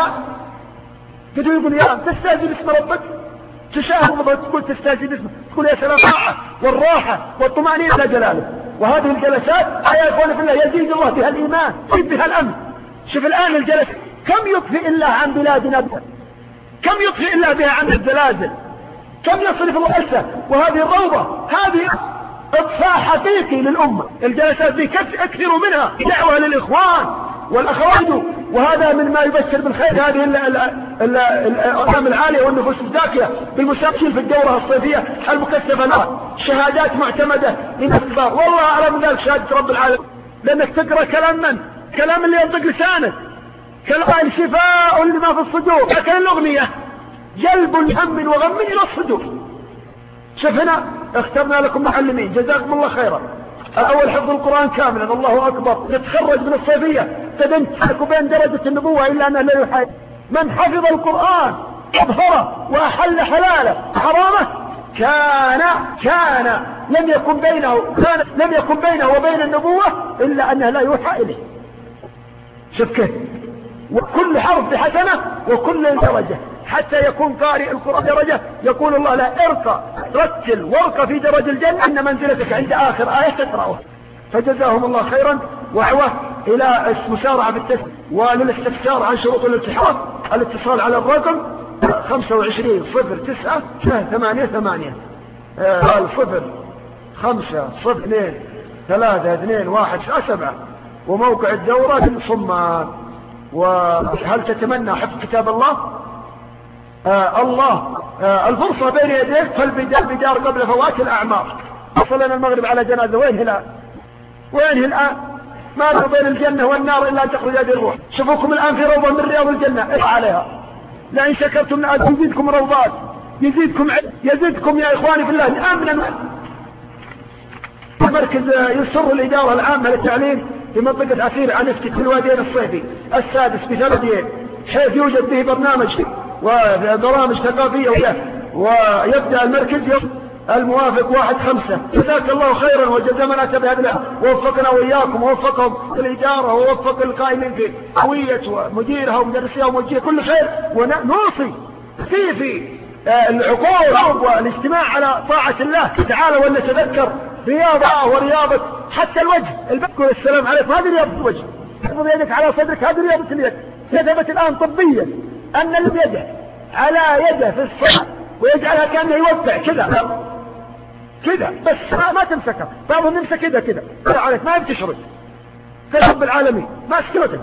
يقول يا تستهزئ باسم ربك، تشاهد تقول تستهزئ باسمه، تقول يا سلام والراحة والطمأنينة على جلاله. وهذه الجلسات يا إخواني في الله يزيد الله بها الإيمان يزيد بها الأمن. شوف الآن الجلسة كم يطفئ الله عن بلادنا بها، كم يطفئ الله بها عن الزلازل، كم يصرف الله أسه. وهذه الروضة هذه إطفاء حقيقي للأمة. الجلسات دي أكثروا منها دعوة للإخوان والأخوات، وهذا من ما يبشر بالخير. هذه الأقدام العالية والنفوس الزاكية بالمشاركين في الدورة الصيفية المكثفة لها شهادات معتمدة من الكبار. والله أعلم ذلك شهادة رب العالمين، لأنك تقرأ كلام اللي ينطق لسانه، كلام شفاء لما في الصدور. لكن الأغنية جلب الهم وغم إلى الصدور. شوف هنا اخترنا لكم معلمين جزاكم الله خيرا. الأول حفظ القرآن كاملا الله أكبر، نتخرج من الصيفية تردد انت وبين درجة النبوة إلا أنه لا يحايل. من حفظ القرآن أظهره وأحل حلاله حرامه كان لم يكن بينه وبين النبوة إلا أنه لا يوحى إليه. شوف كيف، وكل حرف بحسنة وكل درجة، حتى يكون قارئ القرآن درجة يقول الله لا ارقى رتل وارقى في درج الجنة إن منزلتك عند آخر آية تقرأها. فجزاهم الله خيرا وعوه إلى المسارعة بالتسليم وللاستفسار عن شروط الالتحاق. الاتصال على الرقم 25 09 88 0502 3217 وموقع الدورة صمان. وهل تتمنى حفظ كتاب الله؟ الفرصة بين يديك فالبدار قبل فوات الأعمار. وصلنا المغرب على جنازة، وين الآن؟ ما بين الجنة والنار إلا أن تخرج هذه الروح. شوفوكم الآن في روضة من رياض الجنة، اسعى عليها. لئن شكرتم يزيدكم روضات، يزيدكم يا إخواني في الله أمنا. مركز يسر الإدارة العامة للتعليم في منطقة عسير عن افتتاح الواديين الصيفي السادس بثلاث، حيث يوجد به برنامج وبرامج ثقافية ويبدأ المركز الموافق 1/5. جزاك الله خيرا وجزا من أتى بهذا، ووفقنا وإياكم ووفقهم الإدارة ووفق القائمين في هوية ومديرها ومدرسيها وموجهها كل خير. ونوصي في العقول والاجتماع على طاعة الله تعالى، ولنتذكر رياضة ورياضة حتى الوجه. البكر والسلام عليكم هذه رياضة الوجه. تحفظ يدك على صدرك هذه رياضة اليد. ثبت الآن طبيا أن الذي يده على يده في الصلاة ويجعلها كأنه يوقع كذا بس ما تمسكها. بعضهم يمسك كذا عليك ما يبتشرد كرب العالمين ما سكرتك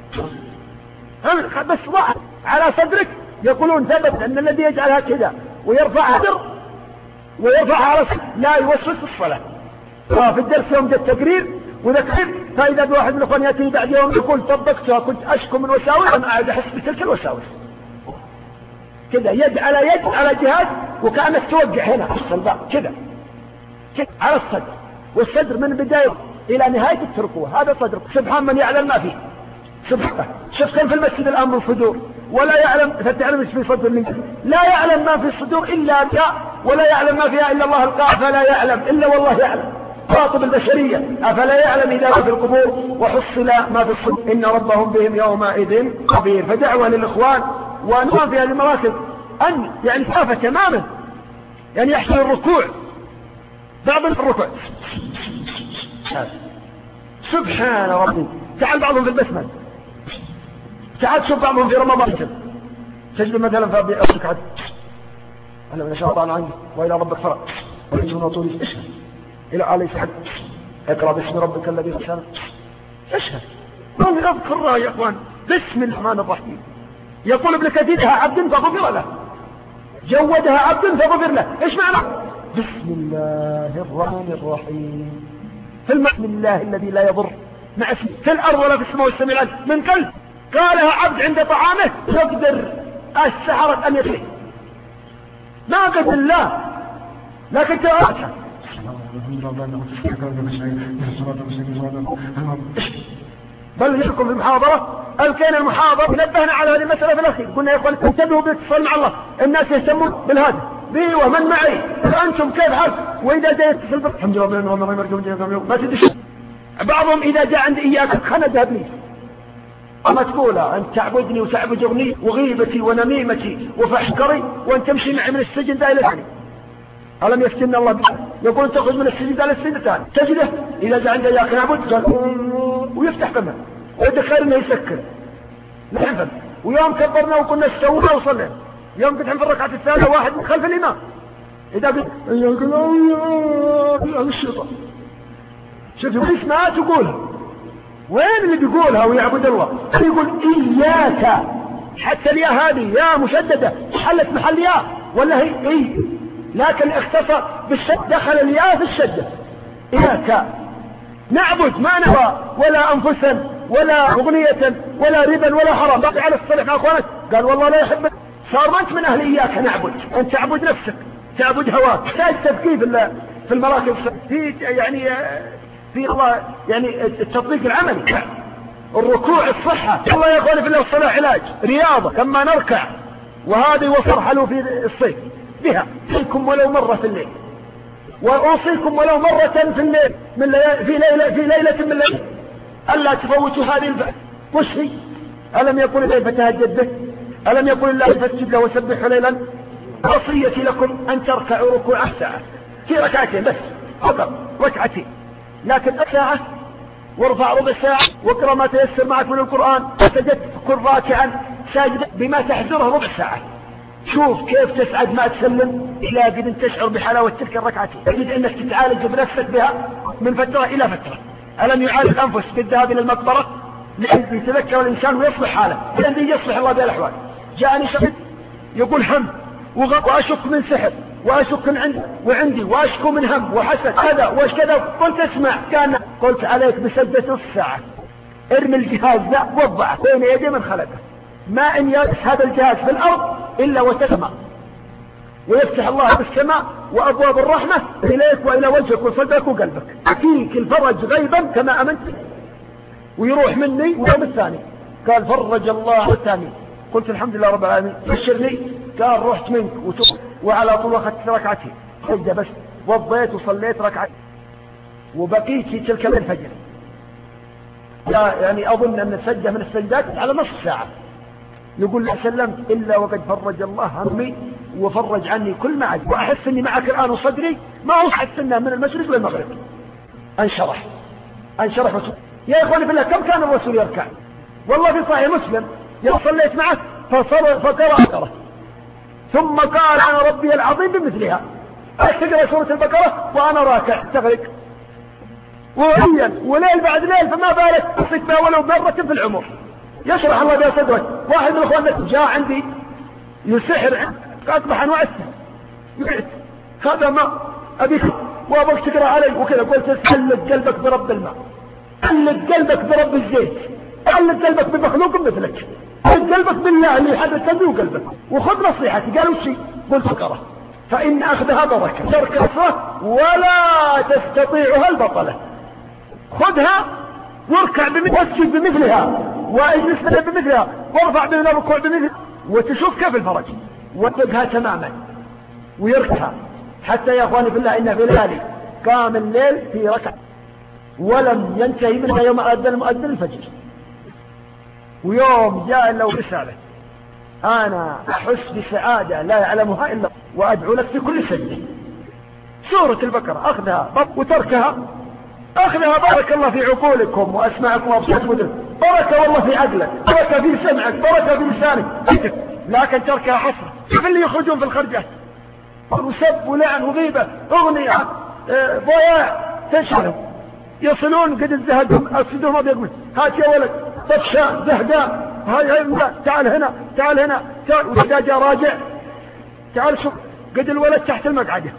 بس ضع على صدرك. يقولون ثبت أن الذي يجعلها كذا ويرفعها على لا يوسوس الصلاة. في الدرس يوم جاء التقرير وذكر، فإذا بواحد من الأخوان يأتي بعد يوم يقول طبقتها كنت أشكو من وساوس أنا أعد أحس بتلك الوساوس. كذا يد على جهاز وكأنك توقع هنا في الصلباء كذا على الصدر، والصدر من بداية إلى نهاية التركوة هذا صدر. سبحان من يعلم ما فيه سبحانه. شوف كم في المسجد الآن من صدور ولا يعلم، فتعلم ايش في صدر منك. لا يعلم ما في الصدور إلا الله، ولا يعلم ما فيها إلا الله القاع، فلا يعلم إلا والله يعلم. خاطب البشرية أفلا يعلم إذا في القبور وحصل ما في الصدور إن ربهم بهم يومئذ خبير. فدعوة للإخوان ونوع في هذه المراكز أن يعني خافة تماما، يعني يحصل الركوع بعض الركوع سبحان ربي. تعال بعضهم في البسمة، تعال تشوف بعضهم في رمضان تجد مثلا في ركعة أنا من شاء عنك وإلى ربك فرق ويجون طول اشهد إلى عليه سحب اقرأ باسم ربك الذي خلق اشهد. من يذكرها يا اخوان بسم الرحمن الرحيم. يقول ابن كثير عبد فغفر له، جودها عبد فغفر له. ايش معنى بسم الله الرحمن الرحيم؟ بسم الله الذي لا يضر مع اسمه في الارض ولا في السماء والسميع العليم من قلب قالها عبد عند طعامه يقدر السحرة ان يسلم ما قد الله لكن تأتى بل يحكم في المحاضرة. كان المحاضرة نبهنا على هذه المسألة في الأخير، قلنا يا إخوان انتبهوا بالاتصال مع الله. الناس يهتمون بالهاتف بي ومن معي فأنتم كيف حال. وإذا جاء يتصل الحمد لله ما تدش. بعضهم إذا جاء عند إياك خندها بليس أما تقولها أنت تعبدني وتعبد أغني وغيبتي ونميمتي وفحكري وأن تمشي معي من السجن دا إلى الثاني. ألم يفتن الله بك يقول تخرج من السجن دا إلى السجن الثاني. تجده إذا جاء عند إياك نعبد قال ويفتح فمه ويدخل إنه يسكر نحفظ. ويوم كبرنا وقلنا استونا وصلنا يوم قد في الركعة الثالثة واحد من خلف الإمام إذا قلت يقول الشيطان شوفوا اسمها تقولها وين اللي بيقولها ويعبد الله يقول إياك حتى الياء هذه يا مشددة حلت محل ياء ولا هي إيه لكن اختصر بالشد دخل الياء في الشدة. إياك نعبد ما نرى ولا أنفسا ولا أغنية ولا ربا ولا حرام. بقي على الصلح مع أخوانك قال والله لا يحبك صار ما أنت من أهل إياك نعبد أنت تعبد نفسك تعبد هواك. تحتاج تفكير في المراكز في يعني في الله يعني التطبيق العملي الركوع الصحة. الله يا اخواني في الله الصلاة علاج رياضة كما نركع، وهذه وصر حلو في الصيف بها. أوصيكم ولو مرة في الليل، وأوصيكم ولو مرة في الليل في ليلة من الليل ألا تفوتوا هذه وش هي؟ ألم يقول الله فتهجد به؟ ألم يقول الله فاسجد له وسبحه ليلا؟ وصيتي لكم أن تركعوا ركوع ساعة في ركعتين بس فقط، ركعتين، لكن ساعة، وارفع ربع ساعة، واقرأ ما تيسر معك من القرآن، وسجدت كن راكعا ساجدا بما تحذره ربع ساعة. شوف كيف تسعد ما تسلم إلى قد تشعر بحلاوة تلك الركعتين، تجد أنك تتعالج بنفسك بها من فترة إلى فترة. ألم يعالج الأنفس بالذهاب إلى المقبرة ليتذكر الإنسان ويصلح حاله، الذي يصلح الله بالأحوال. جاءني شخص يقول هم وأشك من سحر، وأشك وعندي وأشكو من هم وحسد كذا وش كذا. قلت اسمع، قلت عليك بسجدة نص ساعة، ارمي الجهاز ذا وضعه بين يدي من خلقه، ما ان يجلس هذا الجهاز في الأرض إلا وتسمع، ويفتح الله بالسماء وأبواب الرحمة إليك وإلى وجهك وصدرك وقلبك، أتيك الفرج غيبا كما أمنت، ويروح مني. ويوم الثاني قال فرج الله الثاني، قلت الحمد لله رب العالمين بشرني. قال رحت منك وعلى طول أخذت ركعتين سجدة بس، وضيت وصليت ركعتين، وبقيت في تلك الفجر يعني أظن أن السجدة من السجدات على نصف ساعة. يقول لا سلمت إلا وقد فرج الله همي وفرج عني كل ما عاد، وأحس أني معك الآن وصدري ما هو حس أنه من المشرق للمغرب انشرح. يا إخواني بالله كم كان الرسول يركع؟ والله في صحيح مسلم صليت معه فقرأ ثم قال أنا ربي العظيم بمثلها، أتقرأ سورة البقرة وأنا راكع تغرق وليل بعد ليل، فما بالك تصيك بها ولو مرة في العمر. يشرح الله بها صدرك. واحد من اخواننا جاء عندي يسحر، اصبح انواع السحر، هذا ما ابيك وابغى تقرا علي وكذا. قلت علق قلبك برب الماء، علق قلبك برب الزيت، علق قلبك بمخلوق مثلك، علق قلبك بالله اللي حدث قلبي وقلبك، وخذ نصيحتي. قالوا شيء؟ قلت فقره، فان اخذها بركه، ترك الصلاه ولا تستطيعها البطله. خذها واركع واسجد بمثلها، واجلس بمثلها، وارفع من الركوع بمثلها، وتشوف كيف الفرج، واتقها تماما ويركها. حتى يا اخواني في الله ان في ليالي قام الليل في ركعه ولم ينتهي منها يوم أذن المؤذن الفجر. ويوم جاء له رسالة أنا أحس بسعادة لا يعلمها إلا وأدعو لك في كل سجدة. سورة البقرة أخذها وتركها، أخذها بارك الله في عقولكم وأسماعكم وأبصاركم، بركة والله في عقلك، بركة في سمعك، بركة في لسانك، لكن تركها حسرة. كيف اللي يخرجون في الخرجات وسب ولعن وغيبة أغنية ضياع تشعر، يصلون قد الزهدهم أفسدهم ما بيقول هات يا ولد طفشان زهدان هاي تعال هنا تعال هنا تعال. وإذا جاء راجع تعال شوف قد الولد تحت المقعدة،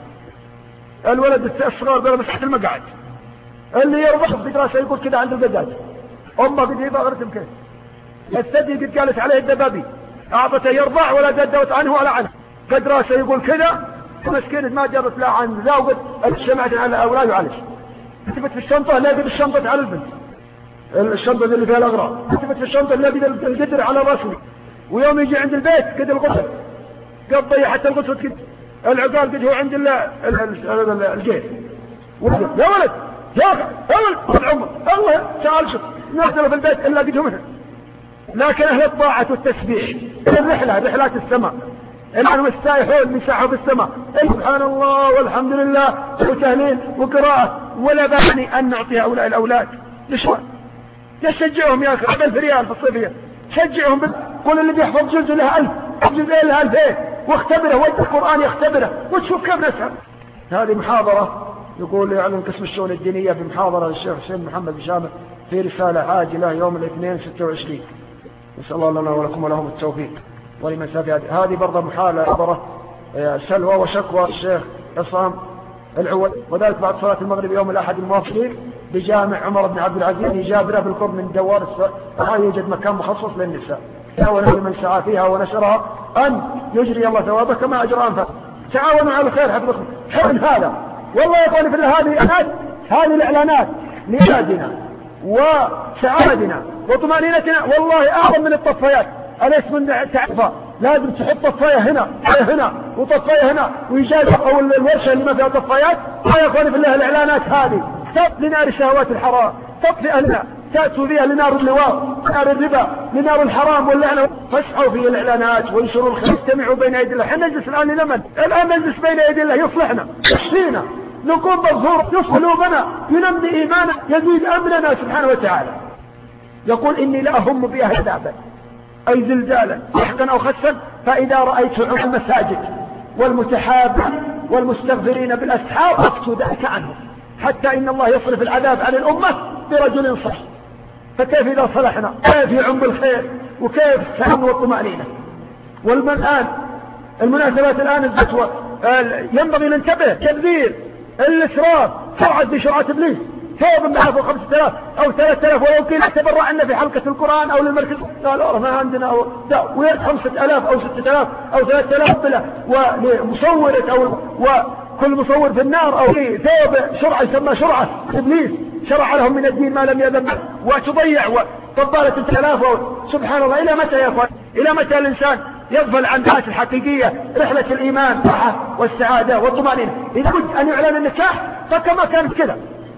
الولد الصغار بلا تحت المقعد، اللي يربح في راسه يقول كذا عند القداد، أمه قد يبقى غرتم كيف الثدي قد قالت عليه الدبابي أعطته يرضع ولا قدوت عنه ولا عنه، قد راسه يقول كذا مسكين ما جابت لا عن ذا وقد الشمعة على أولاد وعلش. كتبت في الشنطة لا قد الشنطة على البنت، الشنطة اللي فيها الأغراض، كتبت في الشنطة لا قد القدر على راسه. ويوم يجي عند البيت قد الغسل قد ضيع حتى الغسل قد العقال قد هو عند الجيل. يا ولد يا ولد العمر الله تعال شوف نزل في البيت إلا قد هو مثل. لكن أهل الطاعة والتسبيح الرحلة رحلات السماء الآن والسائحون مساحوا في السماء سبحان الله والحمد لله وتهليل وقراءة، ولا بأني أن نعطي هؤلاء الأولاد لشوان يشجعهم يا أخي 1000 ريال في الصيفية، شجعهم قول اللي بيحفظ جزء له 1000 جزء له 2000 واختبره وجه القرآن يختبره وتشوف كيف نسعى. هذه محاضرة يقول يعلن قسم الشؤون الدينية في محاضرة للشيخ حسين محمد بشامة في رسالة عاجلة يوم الاثنين 26. نسأل الله لنا ولكم ولهم التوفيق ولمن سافي. هذه برضه محاضرة سلوى وشكوى الشيخ عصام العود، وذلك بعد صلاة المغرب يوم الأحد الموافق بجامع عمر بن عبد العزيز جابرة بالقرب من دوار الصلاة. يوجد مكان مخصص للنساء تعاونوا من سعى فيها ونشرها أن يجري الله ثوابه كما أجرى أنفسه. تعاونوا على الخير حفظكم. حين هذا والله يقول في هذه الإعلانات لإعادنا وسعادنا وطمأنينتنا والله أعظم من الطفايات. أليس من تعرفها؟ لازم تحط طفاية هنا وطفاية هنا ويجاز أو الورشة اللي ما فيها طفايات. يا أخواني بالله الإعلانات هذه تطفئ لنار شهوات الحرام، تطفئ أهلنا، تأتوا بها لنار اللواء، لنار الربا، لنار الحرام واللعنة. فاسعوا في الإعلانات وانشروا الخير، اجتمعوا بين يدي الله. حنا نجلس الآن لمن؟ الآن نجلس بين يدي الله يصلحنا، يشفينا، نكون مغفور، يصلح قلوبنا، ينمي إيمانا، يزيد أمننا سبحانه وتعالى. يقول إني لأهم بها عذابا أي زلزالا سحقا أو خسفا فإذا رأيت المساجد والمتحابين والمستغفرين بالأسحار أفتوا ذلك عنه، حتى إن الله يصرف العذاب عن الأمة برجل صح. فكيف إذا صلحنا؟ كيف يعم بالخير وكيف السلام والطمأنينة؟ والآن المناسبات الآن الفتوى ينبغي ننتبه. تبذير، الإسراف، سرعة بشرعة إبليس، ثوب معه فوق 5000 أو 3000 ولو كنا تبرع عنا في حلقة القرآن أو للمركز قال ما عندنا ويأت 5000 أو 6000 أو 3000 بلا ولمصورة أو وكل مصور في النار أو في ثوب شرعة يسمى شرعة إبليس شرع لهم من الدين ما لم يذن وتضيع وطبالة 3000. سبحان الله، إلى متى يا أخوان؟ إلى متى الإنسان يغفل عن الحياة الحقيقية، رحلة الإيمان والسعادة والطمأنينة؟ إذا كنت أن يعلن النكاح فكما كانت كذا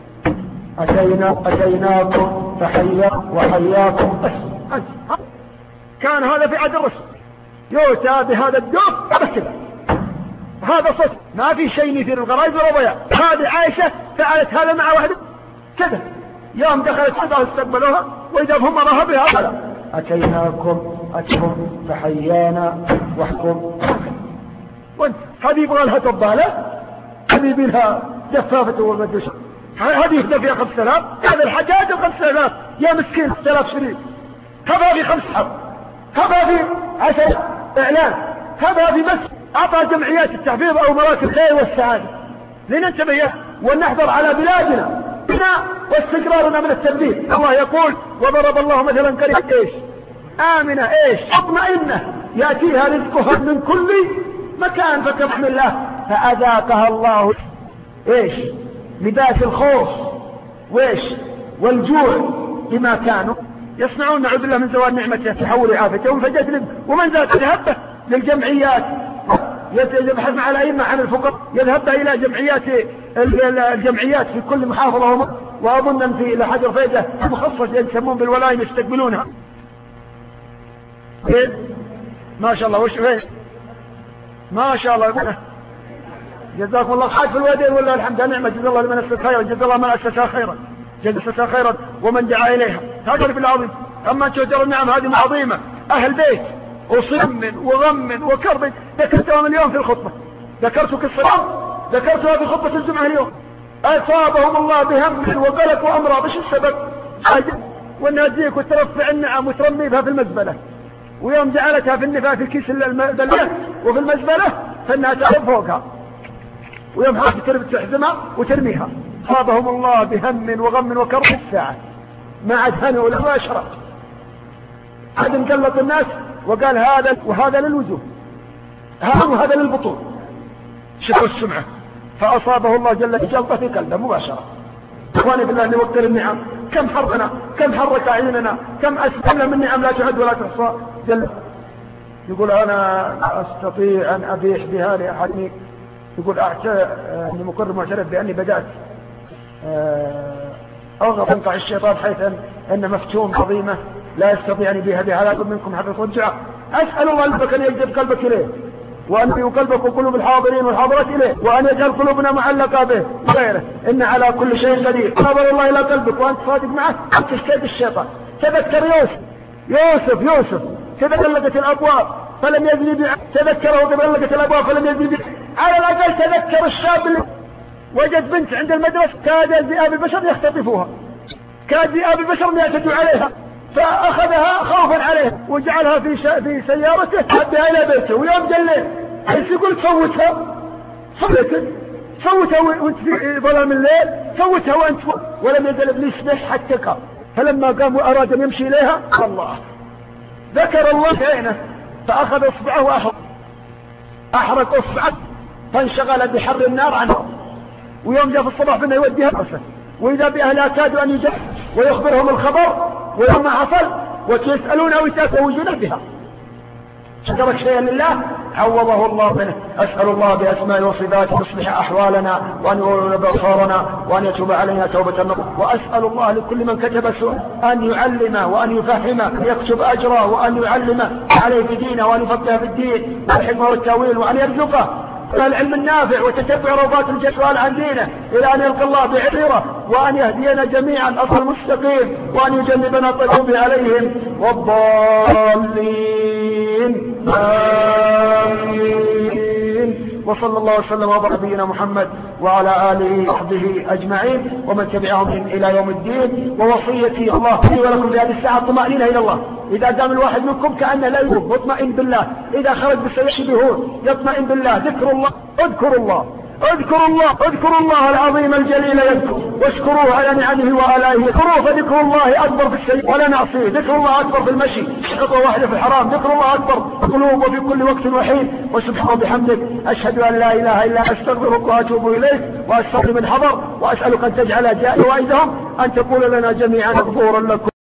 أتيناكم وحياكم بس كان هذا في عهد الرسول يؤتى بهذا الدب بس كذا، هذا صوت ما في شيء يثير الغرائز ولا ضياع. هذه عائشة فعلت هذا مع واحد كذا، يوم دخلت حضرها استقبلوها وإذا هم رها بها أتيناكم فحيانا وحكم وانت هذه يبغى لها طبالة، هذه يبغى لها جفافة والمدوشة، هذه يخدم فيها 5000. هذا الحاجات 5000 يا مسكين 6000 شريك، هذا في 5 حرب، هذا في 10 إعلان، هذا في بس أعطى جمعيات التحفيظ أو مراكز الخير والسعادة. لننتبه ونحضر على بلادنا واستقرارنا من التبذير. الله يقول وضرب الله مثلا قرية إيش؟ آمنة إيش؟ مطمئنة يأتيها رزقها من كل مكان فكبحم الله فأذاقها الله إيش؟ لباس الخوف وإيش؟ والجوع بما كانوا يصنعون. نعوذ بالله من زوال نعمته تحول عافيتهم فجأة ومن ذات ذهب للجمعيات يبحث مع الأئمة عن الفقراء، يذهب إلى الجمعيات في كل محافظة وأظن في لحجر فيدة مخصص يسمون بالولايم يستقبلونها. ما شاء الله وش فين ما شاء الله جزاكم الله خير في الوادين ولا الحمد لله نعمة. جزا الله لمن أسس خيرا، جزا الله من أسسها خيرا، جزا خيرا ومن دعا إليها. هذا في العظيم. أما تشجر النعم هذه عظيمة. أهل بيت وصم وغم وكرب ذكرتها من اليوم في الخطبة، ذكرت قصة ذكرتها في خطبة الجمعة اليوم. أصابهم الله بهم وقلق وأمراض. إيش السبب؟ وأنها تجيك وترفع النعم وترمي بها في المزبلة، ويوم جعلتها في النفاق في كيس المزبلة وفي المزبلة فإنها تعرف فوقها، ويوم حاجة تربط تحزمها وترميها. أصابهم الله بهم وغم وكرب الساعة ما عاد هنوا ولا أشرق. عاد مقلط الناس وقال هذا وهذا للوجوه، هذا للبطون، شكوا السمعة. فأصابه الله جل جلطة في قلبه مباشرة. إخواني بالله نوكر النعم، كم حرقنا، كم حرك عيننا، كم أسلمنا من نعم لا تعد ولا تحصى. يقول أنا أستطيع أن أبيح بها لأحد. يقول أني مقر معترف بأني بدأت أغضب انقع الشيطان حيث أن مفتون عظيمة لا يستطيع أن يبيها بها. لا يقول منكم حفظ ورجع. أسأل الله لك أن يجذب قلبك إليه، وأن يجذب قلبك وقلوب الحاضرين والحاضرات إليه، وأن يجعل قلوبنا معلقة به وغيره. إن على كل شيء قدير. نظر الله إلى قلبك وأنت صادق معه تشتد الشيطان. تذكر يوسف كذا غلقت الأبواب فلم يزني بها، تذكره كذا غلقت الأبواب فلم يزني بها. على الأقل تذكر الشاب اللي وجد بنت عند المدرسة كاد ذئاب البشر يختطفوها، كاد ذئاب البشر يعتدوا عليها، فأخذها خوفا عليها وجعلها في سيارته حبها إلى بيته. ويوم جليل عايز يقول فوتها وانت في ظلام الليل، فوتها وانت ولم يزل ابليس به حتى قام. فلما قام وأراد أن يمشي إليها الله ذكر الله في عينه فأخذ إصبعه وأحرق إصبعه فانشغل بحر النار عنه. ويوم جاء في الصباح فإنه يوديها رأسه، وإذا بأهلها كادوا أن يجح ويخبرهم الخبر ولما حصل وتسألون وتتوجون بها. ترك شيئا لله عوضه الله منه. أسأل الله بأسماء وصفاته أن يصلح أحوالنا وأن ينور بصارنا وأن يتوب علينا توبة نصوحا. وأسأل الله لكل من كتب سوء أن يعلمه وأن يفهمه، أن يكتب أجره وأن يعلمه عليه في دينه وأن يفقه في الدين والحكمة والتأويل، وأن يرزقه العلم النافع وتتبع روضات الجسوال عن دينه إلى أن يلقى الله بعيره، وأن يهدينا جميعا الصراط المستقيم، وأن يجنبنا الطغوب عليهم والضالين. آمين. وصلى الله وسلم وبارك على نبينا محمد وعلى آله وصحبه أجمعين ومن تبعهم إلى يوم الدين. ووصيتي الله لي ولكم في هذه الساعة الطمأنينة إلى الله. إذا قام الواحد منكم كأنه لا يذوب مطمئن بالله، إذا خرج بالسيئون يطمئن بالله. ذكر الله، اذكروا الله، اذكروا الله، اذكروا الله العظيم الجليل يذكر، واشكروه على نعمه وآلائه. اذكروه فذكر الله أكبر في الشيء ولا نعصيه، ذكر الله أكبر في المشي خطوة واحدة في الحرام، ذكر الله أكبر في القلوب وفي كل وقت وحين. وسبحانه وبحمدك أشهد أن لا إله إلا أنت أستغفرك وأتوب إليك وأستغفر من حضر، وأسألك أن تجعل جائزهم أن تقول لنا جميعا مغفورا لكم.